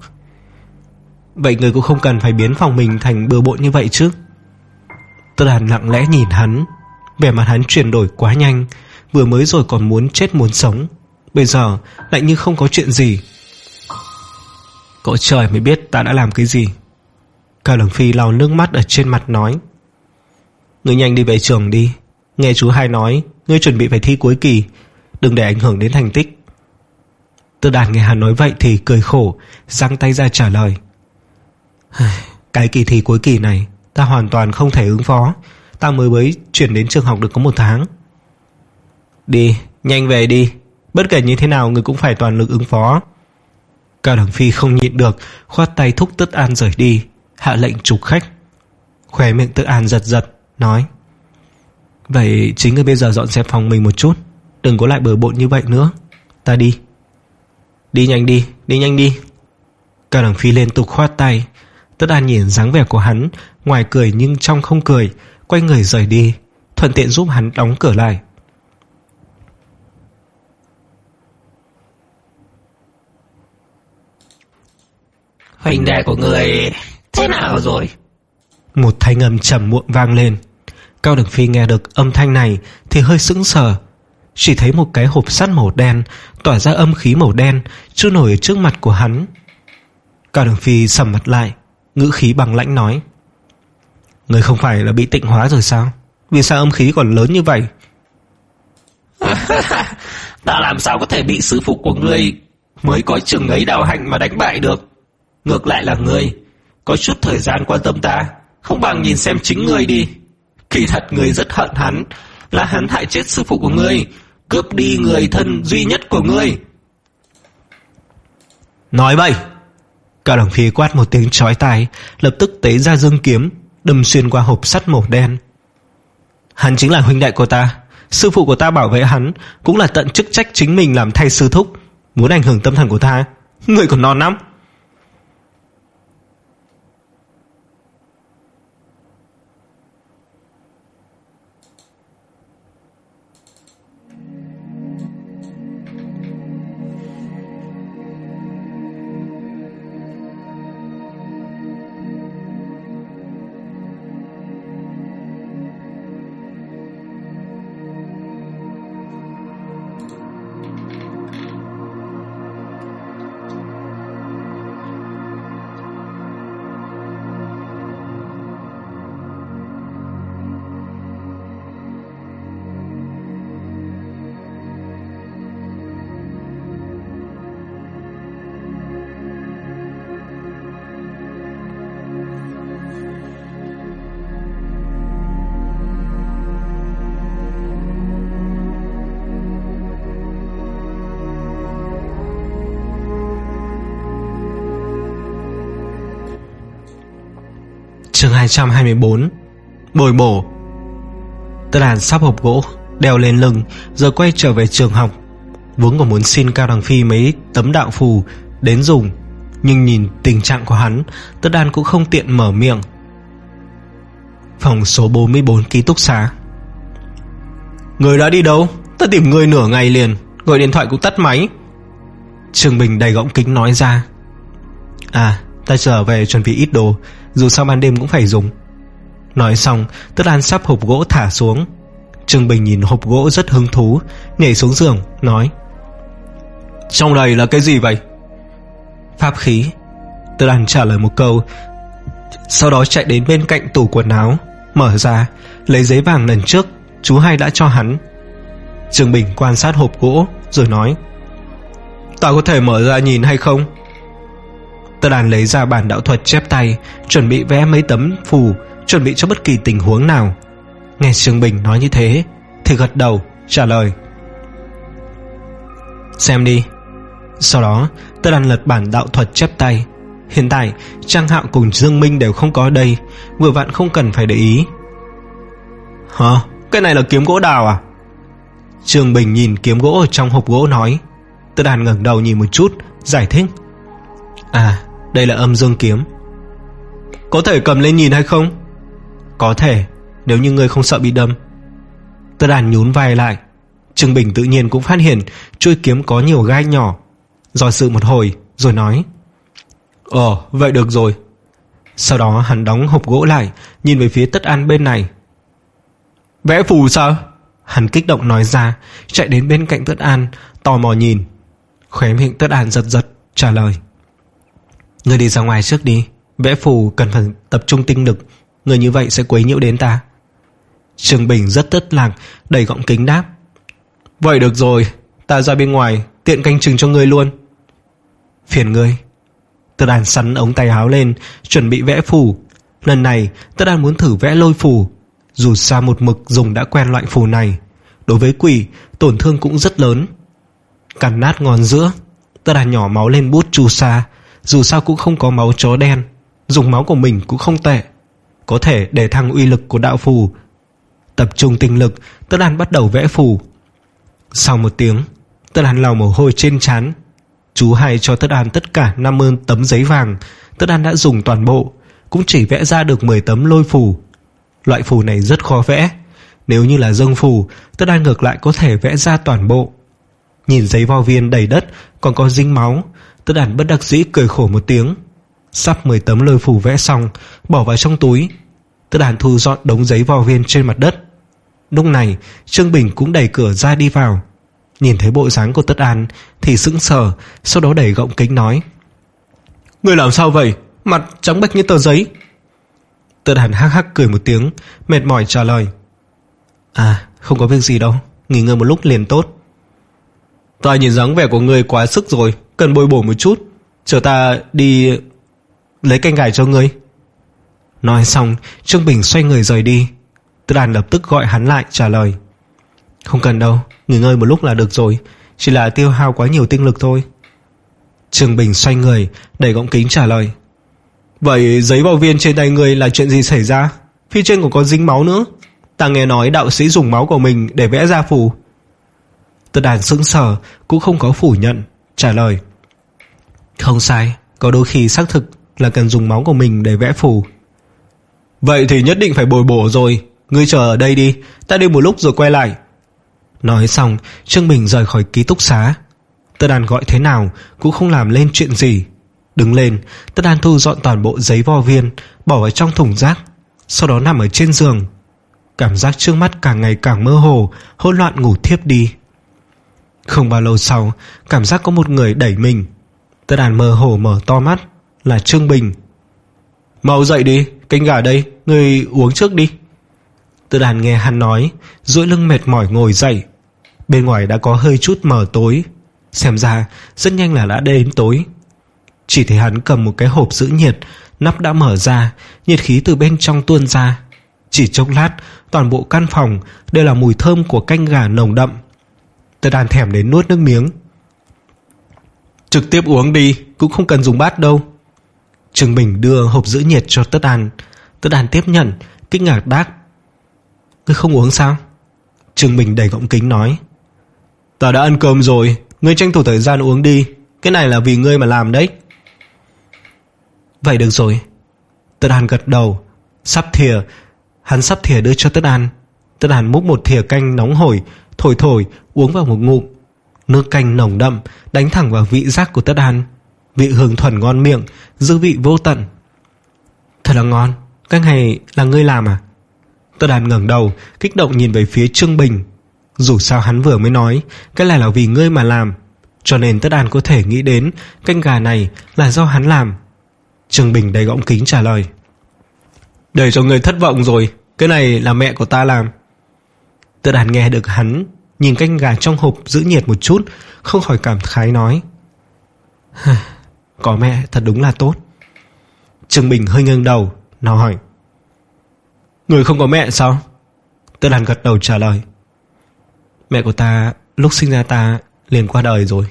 Vậy người cũng không cần phải biến phòng mình thành bừa bộn như vậy chứ. Tất Đàn lặng lẽ nhìn hắn, vẻ mặt hắn chuyển đổi quá nhanh, vừa mới rồi còn muốn chết muốn sống, bây giờ lại như không có chuyện gì. Cõi trời mới biết ta đã làm cái gì. Cao Đằng Phi lau nước mắt ở trên mặt nói: ngươi nhanh đi về trường đi, nghe chú hai nói ngươi chuẩn bị phải thi cuối kỳ, đừng để ảnh hưởng đến thành tích. Tất Đàn nghe hắn nói vậy thì cười khổ, giang tay ra trả lời: cái kỳ thi cuối kỳ này ta hoàn toàn không thể ứng phó, ta mới mới chuyển đến trường học được có một tháng. Đi, nhanh về đi, bất kể như thế nào người cũng phải toàn lực ứng phó. Cao Đằng Phi không nhịn được, khoát tay thúc Tất An rời đi, hạ lệnh trục khách. Khóe miệng Tất An giật giật, nói: vậy chính ngươi bây giờ dọn dẹp phòng mình một chút, đừng có lại bừa bộn như vậy nữa, ta đi. Đi nhanh đi, đi nhanh đi. Cao Đằng Phi liên tục khoát tay. Tất An nhìn dáng vẻ của hắn, ngoài cười nhưng trong không cười, quay người rời đi, thuận tiện giúp hắn đóng cửa lại. Huynh đệ của người thế nào rồi? Một thanh âm trầm muộn vang lên. Cao Đằng Phi nghe được âm thanh này thì hơi sững sờ, chỉ thấy một cái hộp sắt màu đen tỏa ra âm khí màu đen trôi nổi ở trước mặt của hắn. Cao Đằng Phi sầm mặt lại, ngữ khí bằng lãnh nói: người không phải là bị tịnh hóa rồi sao? Vì sao âm khí còn lớn như vậy? Ta làm sao có thể bị sư phụ của ngươi mới có chừng ấy đạo hạnh mà đánh bại được? Ngược lại là ngươi có chút thời gian quan tâm ta, không bằng nhìn xem chính ngươi đi. Kỳ thật ngươi rất hận hắn, là hắn hại chết sư phụ của ngươi, cướp đi người thân duy nhất của ngươi. Nói bậy! Cao Đằng Phi quát một tiếng chói tai, lập tức tế ra dương kiếm, đâm xuyên qua hộp sắt màu đen. Hắn chính là huynh đệ của ta, sư phụ của ta bảo vệ hắn cũng là tận chức trách chính mình làm thay sư thúc, muốn ảnh hưởng tâm thần của ta, người còn non lắm. Chương hai trăm hai mươi bốn. Bồi bổ. Tất Đàn sắp hộp gỗ đeo lên lưng, rồi quay trở về trường học. vốn còn muốn xin Cao Đằng Phi mấy tấm đạo phù đến dùng, nhưng nhìn tình trạng của hắn, Tất Đan cũng không tiện mở miệng. Phòng số bốn mươi bốn ký túc xá. Người đã đi đâu? Ta tìm người nửa ngày liền, gọi điện thoại cũng tắt máy. Trương Bình đầy gọng kính nói ra. À, ta trở về chuẩn bị ít đồ, dù sao ban đêm cũng phải dùng. Nói xong, Tất Đan sắp hộp gỗ thả xuống. Trương Bình nhìn hộp gỗ rất hứng thú, nhảy xuống giường nói: Trong đây là cái gì vậy? Pháp khí. Tất Đan trả lời một câu, sau đó chạy đến bên cạnh tủ quần áo, mở ra, lấy giấy vàng lần trước chú hai đã cho hắn. Trương Bình quan sát hộp gỗ rồi nói: Ta có thể mở ra nhìn hay không? Tất Đan lấy ra bản đạo thuật chép tay, chuẩn bị vẽ mấy tấm phù, chuẩn bị cho bất kỳ tình huống nào. Nghe Trương Bình nói như thế thì gật đầu trả lời: Xem đi. Sau đó Tất Đan lật bản đạo thuật chép tay. Hiện tại Trang Hạo cùng Dương Minh đều không có ở đây, vừa vặn không cần phải để ý. Hả? Cái này là kiếm gỗ đào à? Trương Bình nhìn kiếm gỗ ở trong hộp gỗ nói. Tất Đan ngẩng đầu nhìn một chút, giải thích: À, đây là âm dương kiếm. Có thể cầm lên nhìn hay không? Có thể, nếu như ngươi không sợ bị đâm. Tất Đan nhún vai lại. Trương Bình tự nhiên cũng phát hiện chuôi kiếm có nhiều gai nhỏ, do dự một hồi rồi nói: Ồ, vậy được rồi. Sau đó hắn đóng hộp gỗ lại, nhìn về phía Tất An bên này. Vẽ phù sao? Hắn kích động nói ra, chạy đến bên cạnh Tất An, tò mò nhìn. Khóe miệng Tất An giật giật trả lời: Ngươi đi ra ngoài trước đi, vẽ phù cần phải tập trung tinh lực, người như vậy sẽ quấy nhiễu đến ta. Trương Bình rất thất lạc, đầy gọng kính đáp: Vậy được rồi, ta ra bên ngoài tiện canh chừng cho ngươi luôn. Phiền ngươi. Tất Đan sắn ống tay áo lên, chuẩn bị vẽ phù. Lần này Tất Đan muốn thử vẽ lôi phù. Dù sao một mực dùng đã quen loại phù này, đối với quỷ tổn thương cũng rất lớn. Cắn nát ngón giữa, Tất Đan nhỏ máu lên bút chu sa. Dù sao cũng không có máu chó đen, dùng máu của mình cũng không tệ, có thể để thăng uy lực của đạo phù. Tập trung tinh lực, Tất Đan bắt đầu vẽ phù. Sau một tiếng, Tất Đan lau mồ hôi trên trán. Chú hai cho Tất Đan tất cả năm mươi tấm giấy vàng. Tất Đan đã dùng toàn bộ, cũng chỉ vẽ ra được mười tấm lôi phù. Loại phù này rất khó vẽ. Nếu như là dâng phù, Tất Đan ngược lại có thể vẽ ra toàn bộ. Nhìn giấy vo viên đầy đất còn có dính máu, Tất Đan bất đắc dĩ cười khổ một tiếng. Sắp mười tấm lôi phù vẽ xong, bỏ vào trong túi. Tất Đan thu dọn đống giấy vo viên trên mặt đất. Lúc này Trương Bình cũng đẩy cửa ra đi vào. Nhìn thấy bộ dáng của Tất An thì sững sờ, sau đó đẩy gọng kính nói: Ngươi làm sao vậy? Mặt trắng bệch như tờ giấy. Tất An hắc hắc cười một tiếng, mệt mỏi trả lời: À, không có việc gì đâu, nghỉ ngơi một lúc liền tốt. Ta nhìn dáng vẻ của ngươi quá sức rồi, cần bồi bổ một chút, chờ ta đi lấy canh gà cho ngươi. Nói xong Trương Bình xoay người rời đi. Tất Đan lập tức gọi hắn lại trả lời: Không cần đâu, nghỉ ngơi một lúc là được rồi, chỉ là tiêu hao quá nhiều tinh lực thôi. Trương Bình xoay người đẩy gọng kính trả lời: Vậy giấy bao viên trên tay ngươi là chuyện gì xảy ra? Phía trên còn có dính máu nữa. Ta nghe nói đạo sĩ dùng máu của mình để vẽ ra phù. Tất Đan sững sờ, cũng không có phủ nhận, trả lời: Không sai, có đôi khi xác thực là cần dùng máu của mình để vẽ phù. Vậy thì nhất định phải bồi bổ rồi, ngươi chờ ở đây đi, ta đi một lúc rồi quay lại. Nói xong Trương Bình rời khỏi ký túc xá. Tất Đan gọi thế nào cũng không làm lên chuyện gì. Đứng lên, Tất Đan thu dọn toàn bộ giấy vo viên, bỏ vào trong thùng rác, sau đó nằm ở trên giường. Cảm giác trước mắt càng ngày càng mơ hồ, hỗn loạn ngủ thiếp đi. Không bao lâu sau, cảm giác có một người đẩy mình. Tất Đan mơ hồ mở to mắt, là Trương Bình. Mau dậy đi, canh gà đây, ngươi uống trước đi. Tất Đan nghe hắn nói, duỗi lưng mệt mỏi ngồi dậy. Bên ngoài đã có hơi chút mờ tối, xem ra rất nhanh là đã đến tối. Chỉ thấy hắn cầm một cái hộp giữ nhiệt, nắp đã mở ra, nhiệt khí từ bên trong tuôn ra. Chỉ chốc lát, toàn bộ căn phòng đều là mùi thơm của canh gà nồng đậm. Tất Đan thèm đến nuốt nước miếng. Trực tiếp uống đi, cũng không cần dùng bát đâu. Trương Bình đưa hộp giữ nhiệt cho Tất Đan. Tất Đan tiếp nhận, kinh ngạc đáp: Ngươi không uống sao? Trương Bình đẩy gọng kính nói: Ta đã ăn cơm rồi, Ngươi tranh thủ thời gian uống đi, cái này là vì ngươi mà làm đấy. Vậy được rồi. Tất An gật đầu. Sắp thìa Hắn sắp thìa đưa cho Tất An. Tất An múc một thìa canh nóng hổi, thổi thổi uống vào một ngụm. Nước canh nồng đậm đánh thẳng vào vị giác của Tất An. Vị hương thuần ngon miệng, dư vị vô tận. Thật là ngon. Canh này là ngươi làm à? Tất An ngẩng đầu kích động nhìn về phía Trương Bình. Dù sao hắn vừa mới nói cái này là vì ngươi mà làm, cho nên Tất An có thể nghĩ đến canh gà này là do hắn làm. Trương Bình đầy gọng kính trả lời: Để cho người thất vọng rồi, cái này là mẹ của ta làm. Tất An nghe được hắn nhìn canh gà trong hộp giữ nhiệt một chút, không khỏi cảm khái nói: Có mẹ thật đúng là tốt. Trương Bình hơi nghiêng đầu, nó hỏi: Người không có mẹ sao? Tất An gật đầu trả lời: Mẹ của ta lúc sinh ra ta liền qua đời rồi.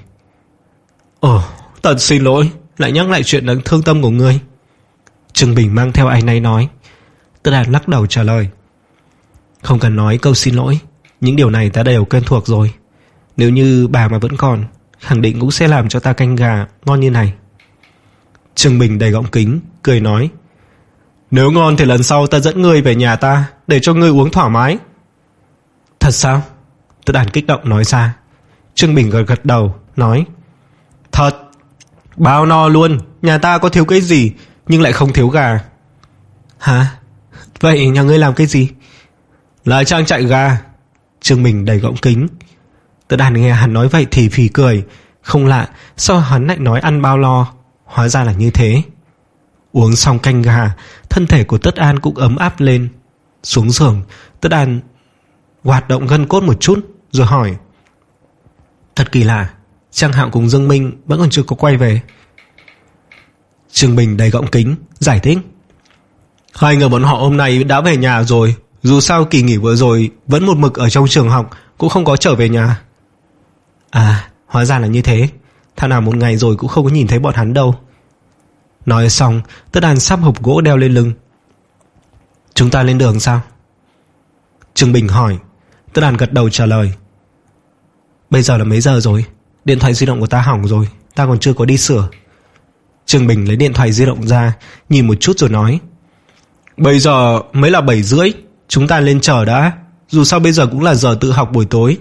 Ồ, thật xin lỗi, lại nhắc lại chuyện đáng thương tâm của ngươi. Trương Bình mang theo áy náy nói. Tất An lắc đầu trả lời: Không cần nói câu xin lỗi, những điều này ta đều quen thuộc rồi. Nếu như bà mà vẫn còn, khẳng định cũng sẽ làm cho ta canh gà ngon như này. Trương Bình đầy gọng kính cười nói: Nếu ngon thì lần sau ta dẫn ngươi về nhà ta, để cho ngươi uống thoải mái. Thật sao? Tất An kích động nói ra. Trương Bình gật gật đầu nói: Thật, bao no luôn. Nhà ta có thiếu cái gì, nhưng lại không thiếu gà. Hả? Vậy nhà ngươi làm cái gì? Là trang trại gà. Trương Bình đầy gọng kính. Tất An nghe hắn nói vậy thì phì cười. Không lạ, sao hắn lại nói ăn bao lo? Hóa ra là như thế. Uống xong canh gà, thân thể của Tất An cũng ấm áp lên. Xuống giường, Tất An hoạt động gân cốt một chút rồi hỏi: Thật kỳ lạ, Trang Hạo cùng Dương Minh vẫn còn chưa có quay về. Trương Bình đầy gọng kính giải thích: Hai người bọn họ hôm nay đã về nhà rồi. Dù sao kỳ nghỉ vừa rồi vẫn một mực ở trong trường học, cũng không có trở về nhà. À, hóa ra là như thế. Thảo nào một ngày rồi cũng không có nhìn thấy bọn hắn đâu. Nói xong, Tất An sắp hộp gỗ đeo lên lưng. Chúng ta lên đường sao? Trương Bình hỏi. Tất An gật đầu trả lời: Bây giờ là mấy giờ rồi? Điện thoại di động của ta hỏng rồi, ta còn chưa có đi sửa. Trương Bình lấy điện thoại di động ra, nhìn một chút rồi nói: Bây giờ mới là bảy rưỡi, chúng ta lên chờ đã. Dù sao bây giờ cũng là giờ tự học buổi tối.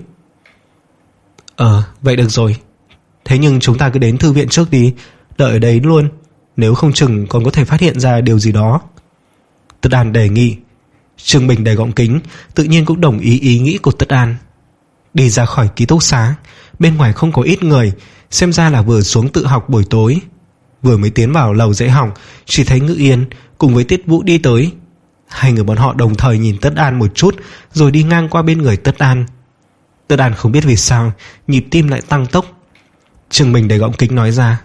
Ờ, vậy được rồi. Thế nhưng chúng ta cứ đến thư viện trước đi, đợi ở đấy luôn, nếu không chừng còn có thể phát hiện ra điều gì đó. Tất An đề nghị. Trương Bình đầy gọng kính tự nhiên cũng đồng ý ý nghĩ của Tất An. Đi ra khỏi ký túc xá, bên ngoài không có ít người, xem ra là vừa xuống tự học buổi tối. Vừa mới tiến vào lầu dạy học, chỉ thấy Ngự Yên cùng với Tiết Vũ đi tới. Hai người bọn họ đồng thời nhìn Tất An một chút, rồi đi ngang qua bên người Tất An. Tất An không biết vì sao nhịp tim lại tăng tốc. Trương Bình đầy gọng kính nói ra: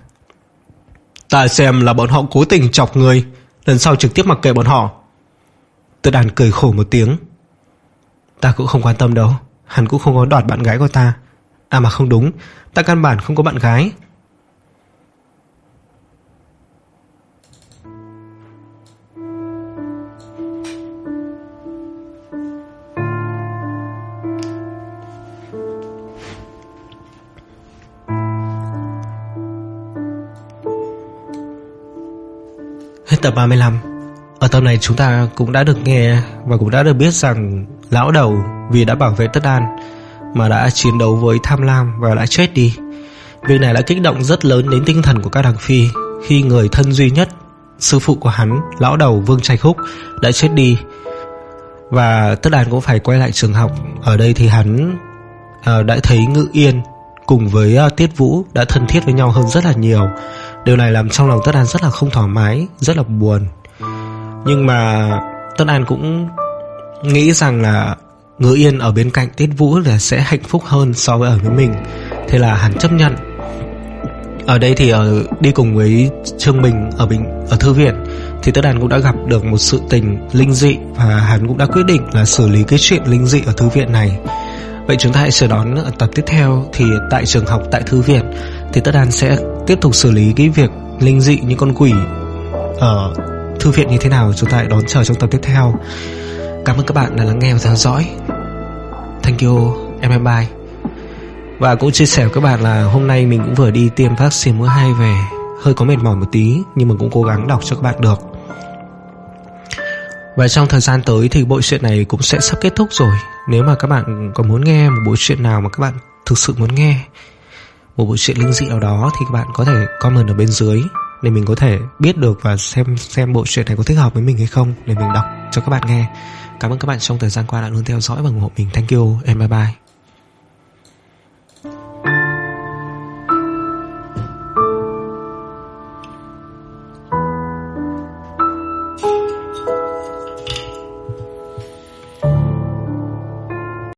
Ta xem là bọn họ cố tình chọc người, lần sau trực tiếp mặc kệ bọn họ. Tất An cười khổ một tiếng: Ta cũng không quan tâm đâu, hắn cũng không có đoạt bạn gái của ta. À mà không đúng, ta căn bản không có bạn gái. Hết tập ba mươi lăm. Ở tập này chúng ta cũng đã được nghe và cũng đã được biết rằng lão đầu vì đã bảo vệ Tất An mà đã chiến đấu với tham lam và đã chết đi. Việc này đã kích động rất lớn đến tinh thần của Cao Đằng Phi khi người thân duy nhất, sư phụ của hắn, lão đầu Vương Trạch Húc, đã chết đi. Và Tất An cũng phải quay lại trường học. Ở đây thì hắn uh, đã thấy Ngự Yên cùng với uh, Tiết Vũ đã thân thiết với nhau hơn rất là nhiều. Điều này làm trong lòng Tất An rất là không thoải mái, rất là buồn. Nhưng mà Tất An cũng nghĩ rằng là Ngự Yên ở bên cạnh Tiết Vũ là sẽ hạnh phúc hơn so với ở với mình. Thế là hắn chấp nhận. Ở đây thì ở đi cùng với Trương Bình ở bình ở thư viện thì Tất An cũng đã gặp được một sự tình linh dị, và hắn cũng đã quyết định là xử lý cái chuyện linh dị ở thư viện này. Vậy chúng ta hãy chờ đón ở tập tiếp theo. Thì tại trường học, tại thư viện thì Tất An sẽ tiếp tục xử lý cái việc linh dị như con quỷ ở thư viện như thế nào. Chúng ta hãy đón chờ trong tập tiếp theo. Cảm ơn các bạn đã lắng nghe và theo dõi. Thank you, em bye bye. Và cũng chia sẻ với các bạn là hôm nay mình cũng vừa đi tiêm vaccine mũi hai về, hơi có mệt mỏi một tí nhưng mà cũng cố gắng đọc cho các bạn được. Và trong thời gian tới thì bộ truyện này cũng sẽ sắp kết thúc rồi. Nếu mà các bạn có muốn nghe một bộ truyện nào mà các bạn thực sự muốn nghe, một bộ truyện linh dị nào đó, thì các bạn có thể comment ở bên dưới để mình có thể biết được và xem xem bộ truyện này có thích hợp với mình hay không, để mình đọc cho các bạn nghe. Cảm ơn các bạn trong thời gian qua đã luôn theo dõi và ủng hộ mình. Thank you and bye bye.